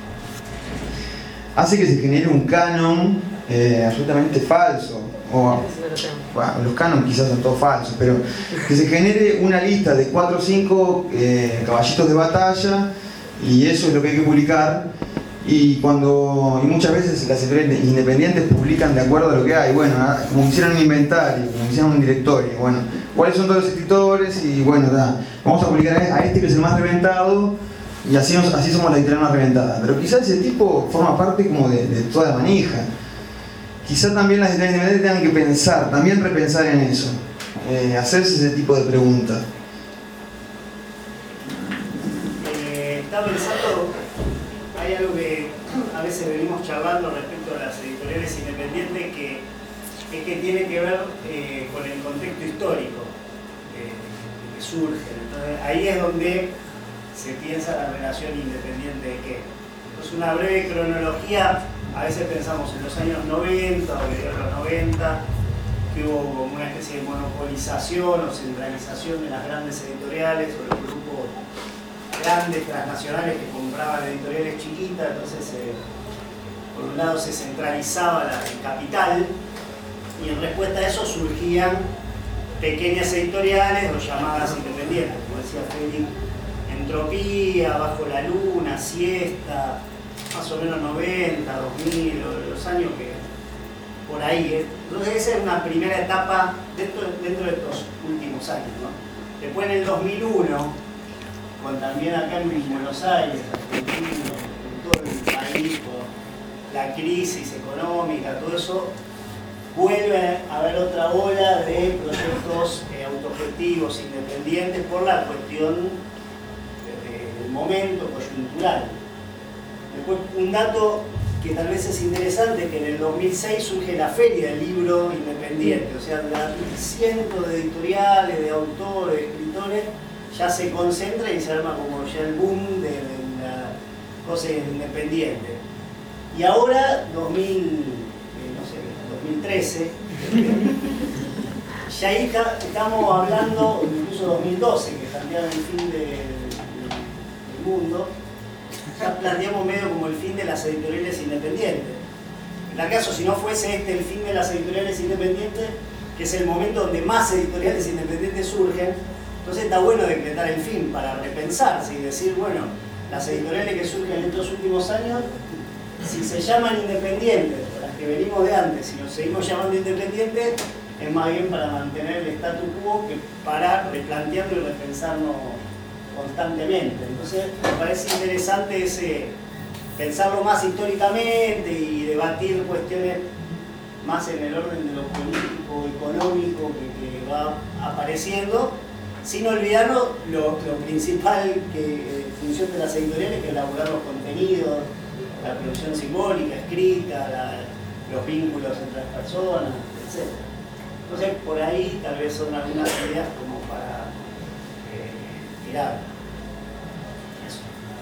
hace que se genere un canon eh, absolutamente falso. O, bueno, los canons quizás son todos falsos, pero que se genere una lista de cuatro o cinco eh, caballitos de batalla, y eso es lo que hay que publicar. Y cuando y muchas veces las editoriales independientes publican de acuerdo a lo que hay, bueno, como hicieron un inventario, como hicieron un directorio, bueno, cuáles son todos los escritores, y bueno, da, vamos a publicar a este que es el más reventado, y así, así somos la editorial más reventada. Pero quizás ese tipo forma parte como de, de toda la manija. Quizás también las editoriales independientes tengan que pensar, también repensar en eso, eh, hacerse ese tipo de preguntas. Eh, estaba pensando, hay algo que a veces venimos charlando respecto a las editoriales independientes que, que, que tiene que ver eh, con el contexto histórico eh, que surgen. Entonces, ahí es donde se piensa la relación independiente de qué. Entonces, una breve cronología, a veces pensamos en los años noventa o de los noventa, que hubo como una especie de monopolización o centralización de las grandes editoriales o los grupos grandes transnacionales que compraban editoriales chiquitas. Entonces, eh, por un lado se centralizaba la, el capital, y en respuesta a eso surgían pequeñas editoriales o llamadas independientes, como decía Félix. Entropía, Bajo la Luna, Siesta, más o menos noventa, dos mil, los años que por ahí. ¿eh? Entonces esa es una primera etapa dentro, dentro de estos últimos años, ¿no? Después en el dos mil uno, con también acá en Buenos Aires, Argentina, en todo el país, con la crisis económica, todo eso, vuelve a haber otra ola de proyectos eh, autogestivos, independientes, por la cuestión del momento coyuntural. Después, un dato que tal vez es interesante, que en el dos mil seis surge la Feria del Libro Independiente, o sea, cientos de editoriales, de autores, de escritores, ya se concentra y se arma como ya el boom de, de la cosa independiente. Y ahora, dos mil, eh, no sé, dos mil trece, ya ahí está, estamos hablando, incluso dos mil doce, que cambiaron el fin de, de, del mundo, ya planteamos medio como el fin de las editoriales independientes. En tal caso, si no fuese este el fin de las editoriales independientes, que es el momento donde más editoriales independientes surgen, entonces está bueno decretar el fin para repensarse y decir, bueno, las editoriales que surgen en estos últimos años, si se llaman independientes, las que venimos de antes, si nos seguimos llamando independientes, es más bien para mantener el statu quo que para replantearlo y repensarnos constantemente. Entonces me parece interesante ese, pensarlo más históricamente y debatir cuestiones más en el orden de lo político, económico que, que va apareciendo, sin olvidarnos lo, lo principal que eh, función de las editoriales, que es elaborar los contenidos, la producción simbólica, escrita, la, los vínculos entre las personas, etcétera. Entonces, por ahí tal vez son algunas ideas como para eh, tirar. Eso.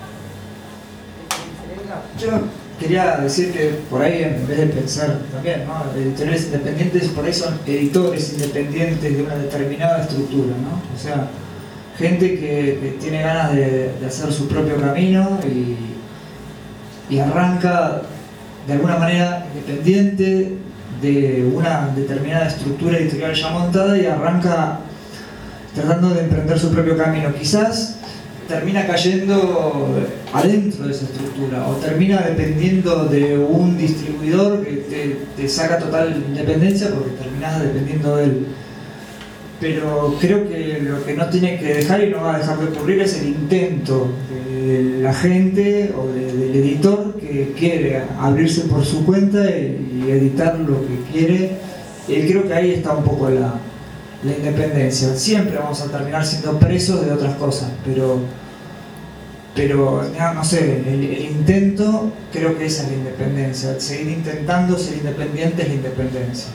Yo quería decir que por ahí, en vez de pensar también, ¿no? Editoriales independientes, por ahí son editores independientes de una determinada estructura, ¿no? O sea, gente que, que tiene ganas de, de hacer su propio camino y, y arranca de alguna manera independiente de una determinada estructura editorial ya montada y arranca tratando de emprender su propio camino. Quizás termina cayendo adentro de esa estructura o termina dependiendo de un distribuidor que te, te saca total independencia porque terminás dependiendo de él. Pero creo que lo que no tiene que dejar y no va a dejar de ocurrir es el intento de la gente o de, del editor que quiere abrirse por su cuenta y, y editar lo que quiere. Y creo que ahí está un poco la, la independencia. Siempre vamos a terminar siendo presos de otras cosas, pero, pero no, no sé, el, el intento creo que esa es la independencia. Seguir intentando ser independiente es la independencia.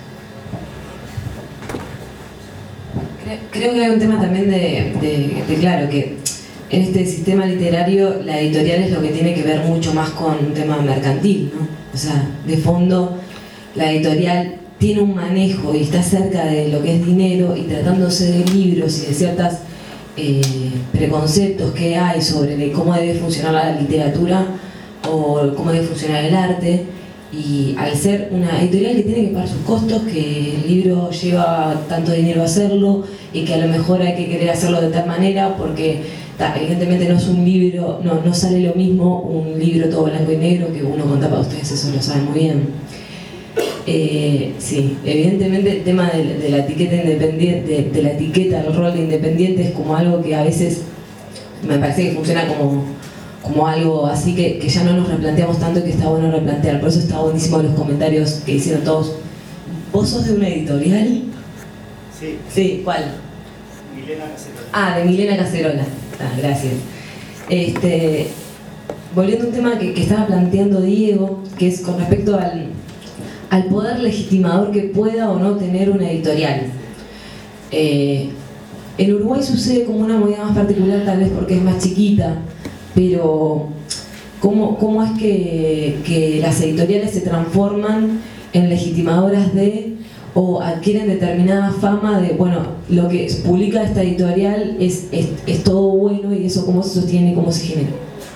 Creo que hay un tema también de, de, de, claro, que en este sistema literario la editorial es lo que tiene que ver mucho más con un tema mercantil, ¿no? O sea, de fondo la editorial tiene un manejo y está cerca de lo que es dinero y tratándose de libros y de ciertos eh, preconceptos que hay sobre de cómo debe funcionar la literatura o cómo debe funcionar el arte. Y al ser una editorial que tiene que pagar sus costos, que el libro lleva tanto dinero a hacerlo y que a lo mejor hay que querer hacerlo de tal manera porque ta, evidentemente no es un libro, no, no sale lo mismo un libro todo blanco y negro que uno con tapa, ustedes eso lo saben muy bien. Eh, sí, evidentemente el tema de, de la etiqueta independiente, de, de la etiqueta, el rol de independiente es como algo que a veces me parece que funciona como como algo así que, que ya no nos replanteamos tanto y que está bueno replantear. Por eso está buenísimo los comentarios que hicieron todos. ¿Vos sos de una editorial? Sí. Sí, ¿cuál? Milena Cacerola. Ah, de Milena Cacerola. Ah, gracias. Este, volviendo a un tema que, que estaba planteando Diego, que es con respecto al, al poder legitimador que pueda o no tener una editorial. Eh, en Uruguay sucede como una movida más particular, tal vez porque es más chiquita, pero ¿cómo, cómo es que, que las editoriales se transforman en legitimadoras de o adquieren determinada fama de, bueno, lo que publica esta editorial es, es, es todo bueno y eso cómo se sostiene y cómo se genera?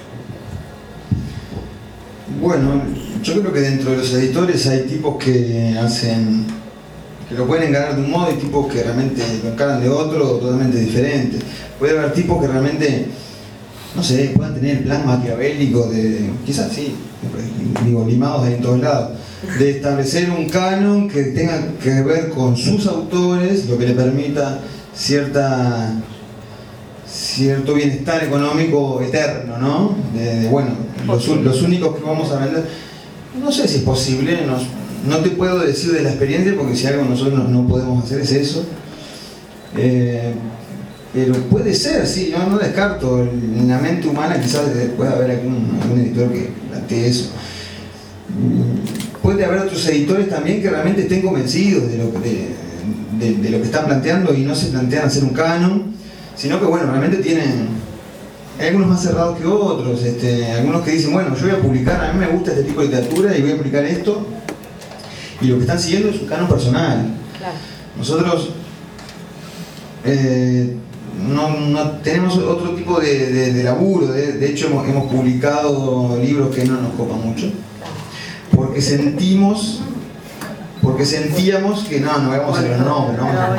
Bueno, yo creo que dentro de los editores hay tipos que hacen, que lo pueden encarar de un modo y tipos que realmente lo encaran de otro totalmente diferente. Puede haber tipos que realmente, no sé, puedan tener el plan maquiavélico de, quizás sí, digo, limados ahí en todos lados, de establecer un canon que tenga que ver con sus autores, lo que le permita cierta, cierto bienestar económico eterno, ¿no? De, de bueno, los, los únicos que vamos a vender, no sé si es posible, no, no te puedo decir de la experiencia porque si algo nosotros no, no podemos hacer es eso. Eh, Pero puede ser, sí, no, no descarto. En la mente humana quizás pueda haber algún, algún editor que plantee eso. Puede haber otros editores también que realmente estén convencidos de lo, de, de, de lo que están planteando y no se plantean hacer un canon, sino que bueno, realmente tienen, hay algunos más cerrados que otros, este, algunos que dicen, bueno, yo voy a publicar, a mí me gusta este tipo de literatura y voy a publicar esto, y lo que están siguiendo es un canon personal. Claro. Nosotros... Eh, no, no tenemos otro tipo de, de, de laburo, de, de hecho hemos, hemos publicado libros que no nos copan mucho, porque sentimos, porque sentíamos que no, no vamos a hacer los nombres, no vamos a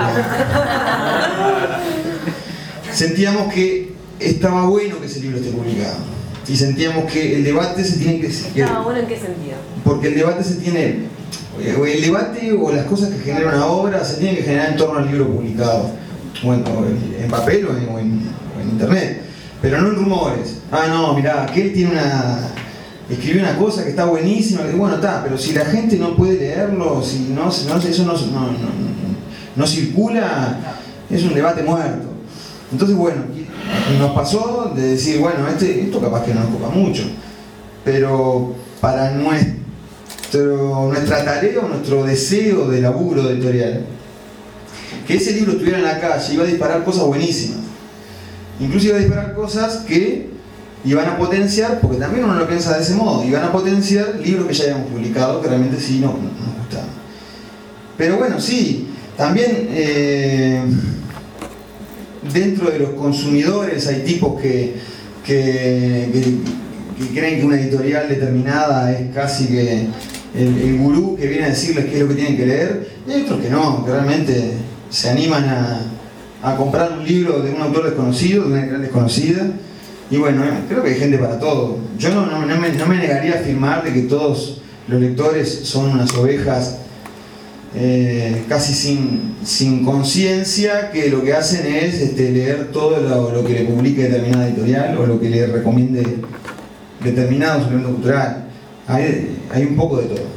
sentíamos que estaba bueno que ese libro esté publicado, y sentíamos que el debate se tiene que... ¿Estaba bueno en qué sentido? Porque el debate se tiene, o el debate o las cosas que generan una obra se tienen que generar en torno al libro publicado, bueno, en papel o en, o en, o en internet, pero no en rumores. Ah, no, mirá, aquel tiene una... escribió una cosa que está buenísima, que bueno, está, pero si la gente no puede leerlo, si no, no eso no, no, no, no circula, es un debate muerto. Entonces, bueno, nos pasó de decir, bueno, este, esto capaz que no nos copa mucho, pero para nuestro, nuestra tarea o nuestro deseo de laburo editorial, que ese libro estuviera en la calle, iba a disparar cosas buenísimas. Incluso iba a disparar cosas que iban a potenciar, porque también uno lo piensa de ese modo, iban a potenciar libros que ya habíamos publicado, que realmente sí no, no nos gustaban. Pero bueno, sí, también eh, dentro de los consumidores hay tipos que, que, que, que creen que una editorial determinada es casi que el, el gurú que viene a decirles qué es lo que tienen que leer, y hay otros que no, que realmente se animan a, a comprar un libro de un autor desconocido, de una editorial desconocida. Y bueno, creo que hay gente para todo. Yo no, no, no, me, no me negaría a afirmar de que todos los lectores son unas ovejas eh, casi sin, sin conciencia, que lo que hacen es este, leer todo lo, lo que le publique determinada editorial o lo que le recomiende determinado suplemento cultural. Hay, hay un poco de todo.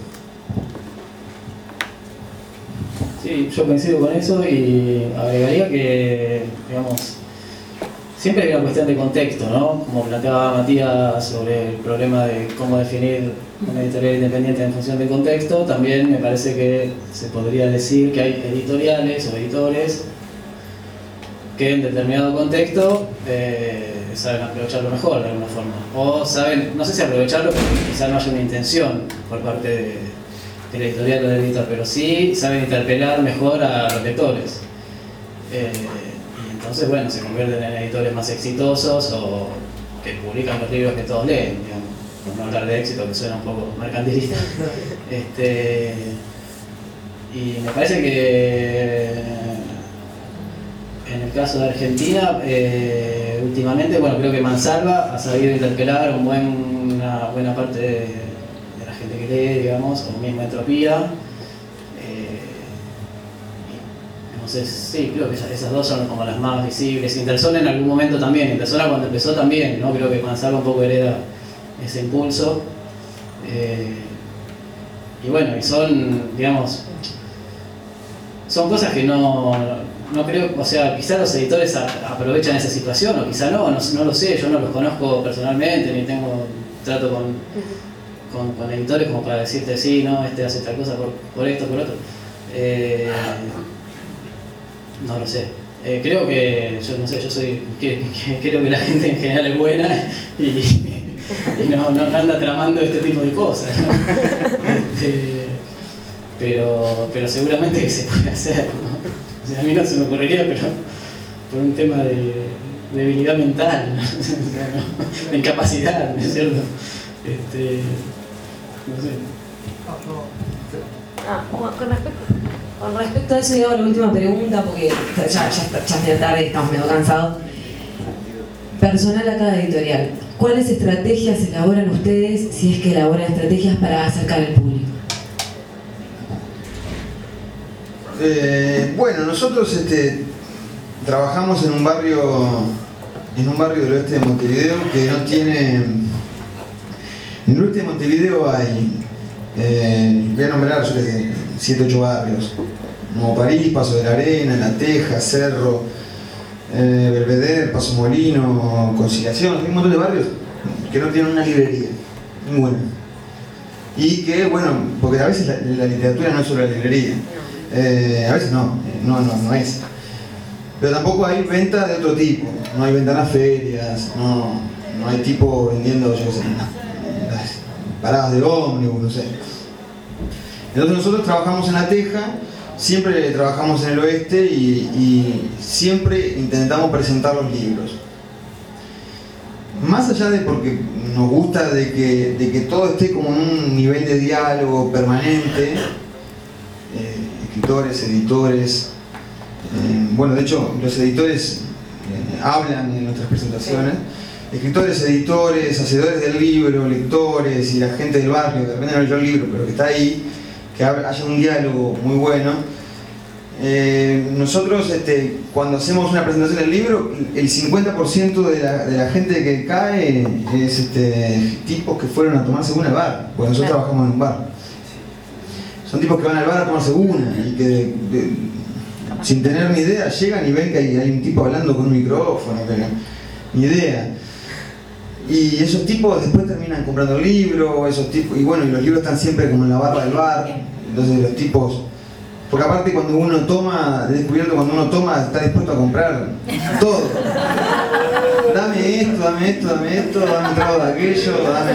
Sí, yo coincido con eso y agregaría que, digamos, siempre hay una cuestión de contexto, ¿no? Como planteaba Matías sobre el problema de cómo definir una editorial independiente en función del contexto, también me parece que se podría decir que hay editoriales o editores que en determinado contexto eh, saben aprovecharlo mejor de alguna forma. O saben, no sé si aprovecharlo, porque quizás no haya una intención por parte de, de la editorial o del editor, pero sí saben interpelar mejor a los lectores. Eh, Entonces, bueno, se convierten en editores más exitosos o que publican los libros que todos leen, digamos, por no hablar de éxito, que suena un poco mercantilista. Este, y me parece que en el caso de Argentina, eh, últimamente, bueno, creo que Mansalva ha sabido interpelar un buen, una buena parte de, de la gente que lee, digamos, o mismo Entropía. Entonces, sí, creo que esas dos son como las más visibles. Interzona en algún momento también, Interzona cuando empezó también, ¿no? Creo que Mansalva un poco hereda ese impulso. Eh, y bueno, y son, digamos, son cosas que no, no creo, o sea, quizá los editores a, aprovechan esa situación, o quizá no, no, no lo sé, yo no los conozco personalmente, ni tengo trato con, con, con editores como para decirte, sí, no, este hace tal cosa por, por esto, por otro. Eh, No lo sé. Eh, creo que, yo no sé, yo soy, que, que, creo que la gente en general es buena y, y no, no anda tramando este tipo de cosas, ¿no? Este, pero, pero seguramente que se puede hacer, ¿no? O sea, a mí no se me ocurriría, pero por un tema de debilidad mental, ¿no? O sea, ¿no? De incapacidad, ¿no es cierto? Este, no sé. Ah, con respecto... Con respecto a eso, yo hago la última pregunta, porque ya, ya, ya, ya es de tarde, estamos medio cansados. Personal a cada editorial, ¿cuáles estrategias elaboran ustedes, si es que elaboran estrategias para acercar al público? Eh, bueno, nosotros este, trabajamos en un barrio en un barrio del oeste de Montevideo que no tiene... En el oeste de Montevideo hay, eh, voy a nombrar, yo que siete ocho barrios, Nuevo París, Paso de la Arena, La Teja, Cerro, eh, Belvedere, Paso Molino, Conciliación. Hay un montón de barrios que no tienen una librería, ninguna. Y que, bueno, porque a veces la, la literatura no es solo la librería, eh, a veces no, no, no, no es. Pero tampoco hay venta de otro tipo, no hay venta en las ferias, no, no hay tipo vendiendo, yo sé, paradas de ómnibus, no sé. Entonces nosotros trabajamos en La Teja siempre trabajamos en el oeste y, y siempre intentamos presentar los libros. Más allá de porque nos gusta de que, de que todo esté como en un nivel de diálogo permanente, eh, escritores, editores, eh, bueno, de hecho los editores eh, hablan en nuestras presentaciones, escritores, editores, hacedores del libro, lectores y la gente del barrio, que depende de no leer el libro, pero que está ahí, que haya un diálogo muy bueno. Eh, nosotros este, cuando hacemos una presentación del libro, el cincuenta por ciento de la, de la gente que cae es este, tipos que fueron a tomarse una al bar, porque nosotros claro. trabajamos en un bar. Son tipos que van al bar a tomarse una y que de, de, sin tener ni idea llegan y ven que hay, hay un tipo hablando con un micrófono, que no, ni idea. Y esos tipos después terminan comprando libros, esos tipos, y bueno, y los libros están siempre como en la barra del bar, entonces los tipos... Porque aparte cuando uno toma, he descubierto cuando uno toma está dispuesto a comprar todo. Dame esto, dame esto, dame esto, dame un trago de aquello, dame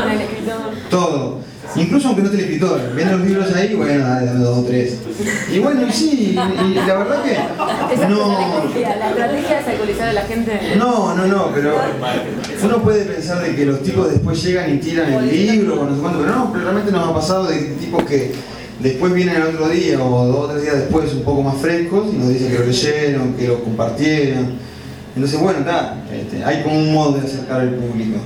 todo. Incluso aunque no esté el escritor, ven los libros ahí, bueno, dale, dame dos o tres. Y bueno, y sí, y, y la verdad que esa no... Es la, la estrategia es alcoholizar a la gente. No, no, no, pero uno puede pensar de que los tipos después llegan y tiran el libro o no sé cuánto, pero no, pero realmente nos ha pasado de tipos que después vienen el otro día o dos o tres días después un poco más frescos y nos dicen que lo leyeron, que lo compartieron. Entonces, bueno, está, este, hay como un modo de acercar al público.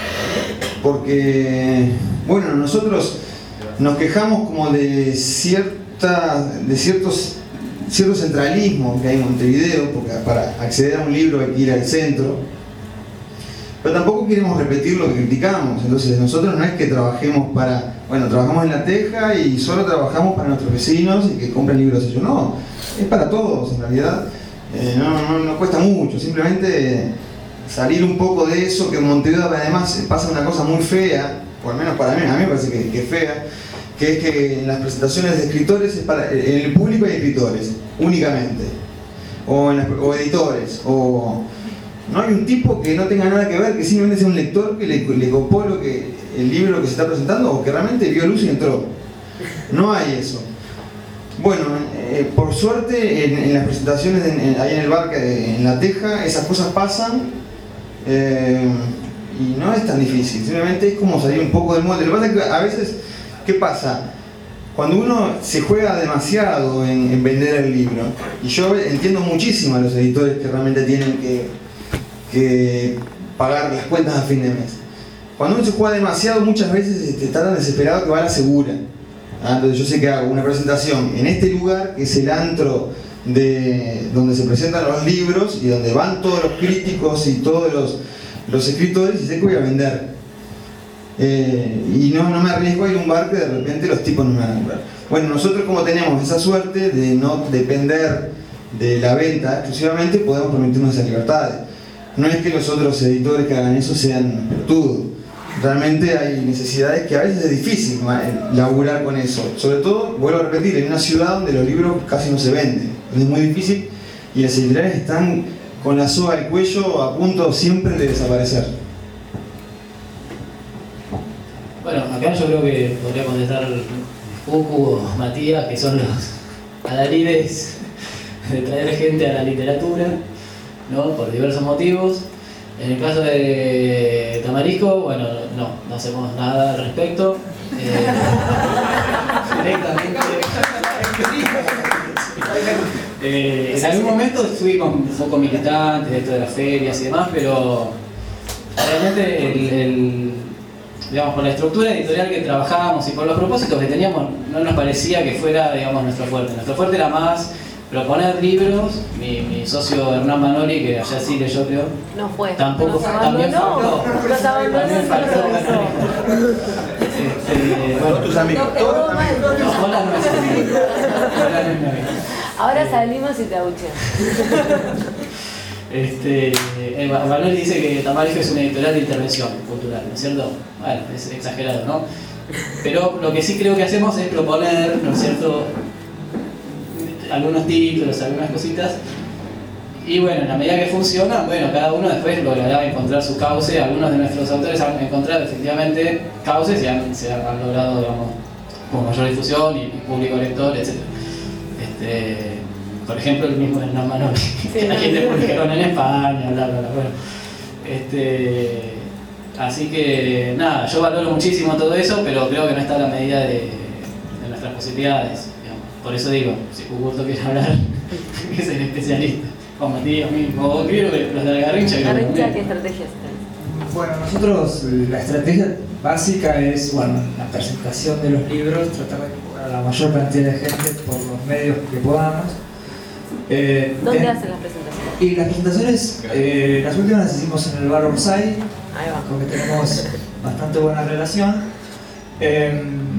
Porque, bueno, nosotros nos quejamos como de cierta, de ciertos, cierto centralismo que hay en Montevideo, porque para acceder a un libro hay que ir al centro. Pero tampoco queremos repetir lo que criticamos, entonces nosotros no es que trabajemos para, bueno, trabajamos en La Teja y solo trabajamos para nuestros vecinos y que compren libros ellos, no, es para todos en realidad, eh, no, no, no cuesta mucho, simplemente salir un poco de eso, que en Montevideo además pasa una cosa muy fea, o al menos para mí, a mí me parece que, que es fea, que es que en las presentaciones de escritores, es para, en el público hay escritores, únicamente, o, en las, o editores, o... No hay un tipo que no tenga nada que ver, que simplemente sea un lector que le, le copó lo que, el libro que se está presentando o que realmente vio luz y entró. No hay eso. Bueno, eh, por suerte en, en las presentaciones de, en, ahí en el bar, en La Teja, esas cosas pasan eh, y no es tan difícil. Simplemente es como salir un poco del molde. Lo que pasa es que a veces, ¿qué pasa? Cuando uno se juega demasiado en, en vender el libro, y yo entiendo muchísimo a los editores que realmente tienen que que pagar las cuentas a fin de mes. Cuando uno se juega demasiado, muchas veces este, está tan desesperado que va a la segura. ¿Ah? Entonces yo sé que hago una presentación en este lugar, que es el antro de, donde se presentan los libros y donde van todos los críticos y todos los, los escritores, y sé que voy a vender. Eh, y no, no me arriesgo a ir a un bar que de repente los tipos no me van a comprar. Bueno, nosotros como tenemos esa suerte de no depender de la venta exclusivamente, podemos permitirnos esas libertades. No es que los otros editores que hagan eso sean pelotudos. Realmente hay necesidades que a veces es difícil laburar con eso. Sobre todo, vuelvo a repetir, en una ciudad donde los libros casi no se venden. Es muy difícil y las editoriales están con la soga al cuello a punto siempre de desaparecer. Bueno, acá yo creo que podría contestar Cucu o Matías, que son los adalides de traer gente a la literatura, ¿no? Por diversos motivos. En el caso de Tamarisco, bueno, no, no hacemos nada al respecto. Eh, directamente. Eh, en algún momento fui con, un poco militante de esto de las ferias y demás, pero realmente el, el, digamos, por la estructura editorial que trabajábamos y por los propósitos que teníamos, no nos parecía que fuera, digamos, nuestro fuerte. Nuestro fuerte era más proponer libros. Mi, mi socio Hernán Manoli, que allá sí leyó, creo. No fue. Tampoco fue, también faltó. También faltó. Este, bueno, tus amigos. Hola no es amigo. Hola no es mi amigo. Ahora salimos y te abuchean. Este, eh, Manoli dice que Tamarisco es una editorial de intervención cultural, ¿no es cierto? Bueno, es exagerado, ¿no? Pero lo que sí creo que hacemos es proponer, ¿no es cierto?, algunos títulos, algunas cositas, y bueno, en la medida que funcionan, bueno, cada uno después logrará encontrar su cauce. Algunos de nuestros autores han encontrado efectivamente cauces y han, se han, han logrado, digamos, con mayor difusión y, y público lector, etcétera. Este, por ejemplo, el mismo Hernán Manoli, que alguien le publicaron en España, bla, bla, bla. Bueno, este, así que nada, yo valoro muchísimo todo eso, pero creo que no está a la medida de, de nuestras posibilidades. Digamos. Por eso digo, si Huberto quiere hablar, que es el especialista. O Matías mismo, o creo que los de la Garrincha. Garrincha, ¿qué estrategias tenés? Bueno, nosotros la estrategia básica es, bueno, la presentación de los libros, tratar de cubrir a la mayor cantidad de gente por los medios que podamos. Eh, ¿Dónde en, hacen las presentaciones? Y las presentaciones, eh, las últimas las hicimos en el bar Orsay, Ahí va. con que tenemos bastante buena relación. Eh,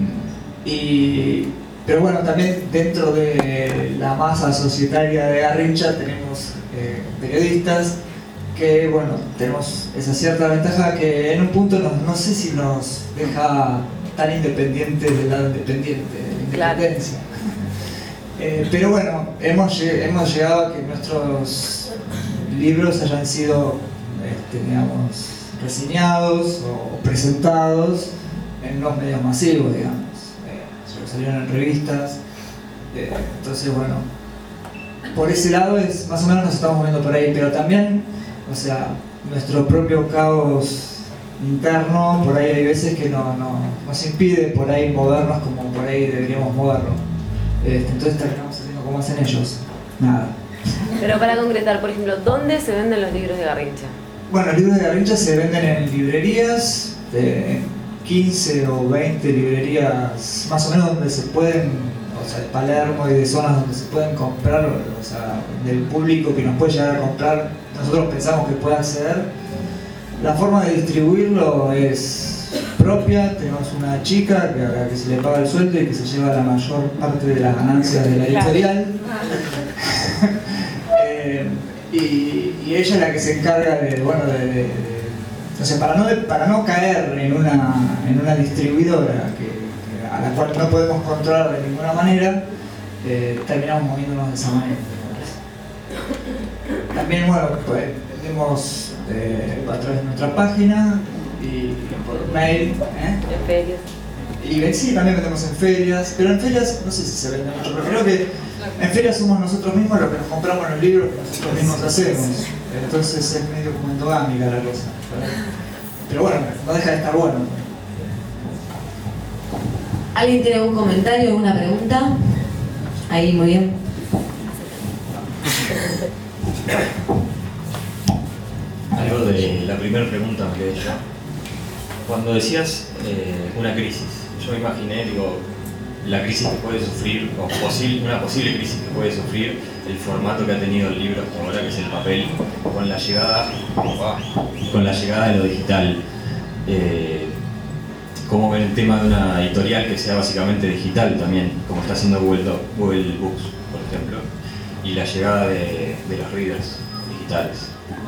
y, pero bueno, también dentro de la masa societaria de Garrincha tenemos eh, periodistas que, bueno, tenemos esa cierta ventaja que en un punto nos, no sé si nos deja tan independientes del lado independiente, de la independencia. Eh, pero bueno, hemos, hemos llegado a que nuestros libros hayan sido, este, digamos, reseñados o presentados en los medios masivos, digamos. Eh, salieron en revistas. Eh, entonces, bueno, por ese lado es más o menos nos estamos moviendo por ahí, pero también, o sea, nuestro propio caos interno, por ahí hay veces que no, no, nos impide por ahí movernos como por ahí deberíamos movernos. Este, entonces terminamos haciendo como hacen ellos. Nada. Pero para concretar, por ejemplo, ¿dónde se venden los libros de Garrincha? Bueno, los libros de Garrincha se venden en librerías, de quince o veinte librerías más o menos donde se pueden, o sea, de Palermo y de zonas donde se pueden comprar, o sea, del público que nos puede llegar a comprar, nosotros pensamos que puede acceder. La forma de distribuirlo es propia, tenemos una chica que, a la que se le paga el sueldo y que se lleva la mayor parte de las ganancias de la editorial. eh, y, y ella es la que se encarga de, bueno, de, de, de o sea, para no, de, para no caer en una, en una distribuidora que, que a la cual no podemos controlar de ninguna manera, eh, terminamos moviéndonos de esa manera. También, bueno, pues, vendemos eh, a través de nuestra página y por mail. ¿eh? En ferias. Y sí, también vendemos en ferias, pero en ferias no sé si se vende mucho, pero creo que en ferias somos nosotros mismos los que nos compramos los libros que nosotros mismos hacemos. Entonces es medio como endogámica la cosa. Pero bueno, no deja de estar bueno. ¿Alguien tiene algún comentario, alguna pregunta? Ahí, muy bien. Algo de la primera pregunta me quedé yo. Cuando decías eh, una crisis, yo me imaginé, digo, la crisis que puede sufrir, o posible, una posible crisis que puede sufrir el formato que ha tenido el libro hasta ahora, que es el papel, con la llegada, con la llegada de lo digital. Eh, ¿Cómo ven el tema de una editorial que sea básicamente digital también, como está haciendo Google, Doc, Google Books, por ejemplo, y la llegada de, de los readers digitales?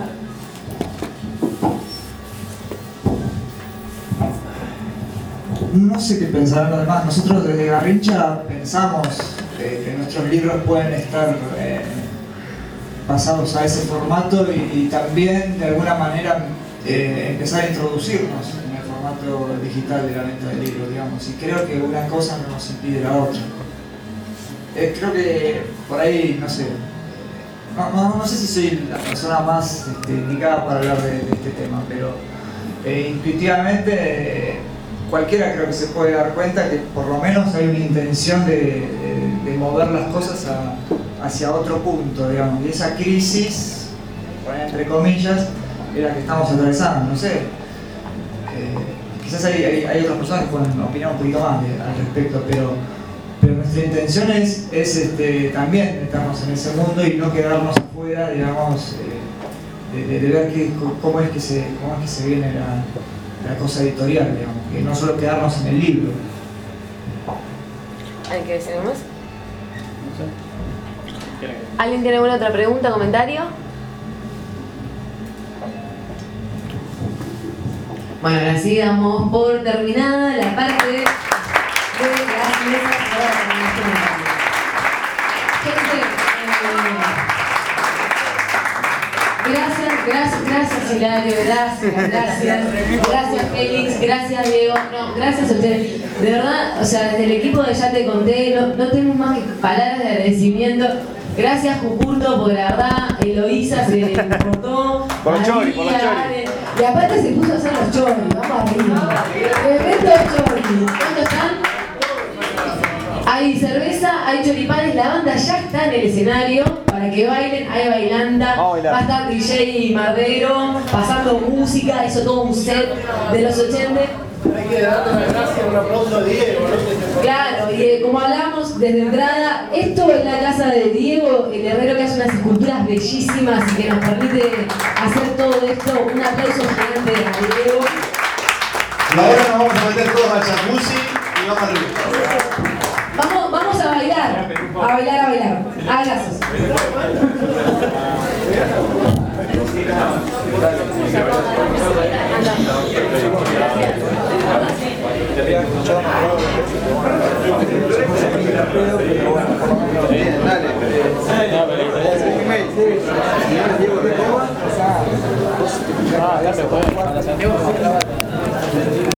No sé qué pensarán los demás. Nosotros desde Garrincha pensamos eh, que nuestros libros pueden estar eh, pasados a ese formato y, y también de alguna manera eh, empezar a introducirnos en el formato digital de la venta de libros, digamos. Y creo que una cosa no nos impide la otra. Eh, creo que por ahí, no sé, no, no, no sé si soy la persona más este, indicada para hablar de, de este tema, pero eh, intuitivamente eh, cualquiera creo que se puede dar cuenta que por lo menos hay una intención de, de, de mover las cosas a, hacia otro punto, digamos, y esa crisis, entre comillas, es la que estamos atravesando, no sé. Eh, quizás hay, hay, hay otras personas que pueden opinar un poquito más de, al respecto, pero, pero nuestra intención es, es este, también meternos en ese mundo y no quedarnos afuera, digamos, eh, de, de, de ver qué, cómo, es que se, cómo es que se viene la la cosa editorial, digamos, que no solo quedarnos en el libro. ¿Hay que decir algo más? ¿Alguien tiene alguna otra pregunta, comentario? Bueno, ahora sí damos por terminada la parte de las mesas para Gente, eh, Gracias, gracias, gracias Hilario, gracias, gracias, gracias Félix, gracias Diego, no, gracias a ustedes. De verdad, o sea, desde el equipo de Ya Te Conté, no, no tengo más que palabras de agradecimiento. Gracias Jucurto, porque la verdad Eloísa se importó. Por los choris, por los choris. Y aparte se puso a hacer los choris, vamos arriba. Tremendo choris. ¿Cuántos están? Hay cerveza, hay choripanes, la banda ya está en el escenario para que bailen, hay bailanda, va a estar D J Mardero pasando música, hizo todo un set de los ochenta. Hay que darle las gracias, un aplauso a Diego, ¿no? Claro, y eh, como hablamos desde entrada, esto es la casa de Diego, el herrero que hace unas esculturas bellísimas y que nos permite hacer todo esto. Un aplauso gigante a Diego. Y ahora nos vamos a meter todos al jacuzzi y vamos arriba. Vamos, vamos a bailar, a bailar, a bailar. Ah, gracias. Ah, ya se fue.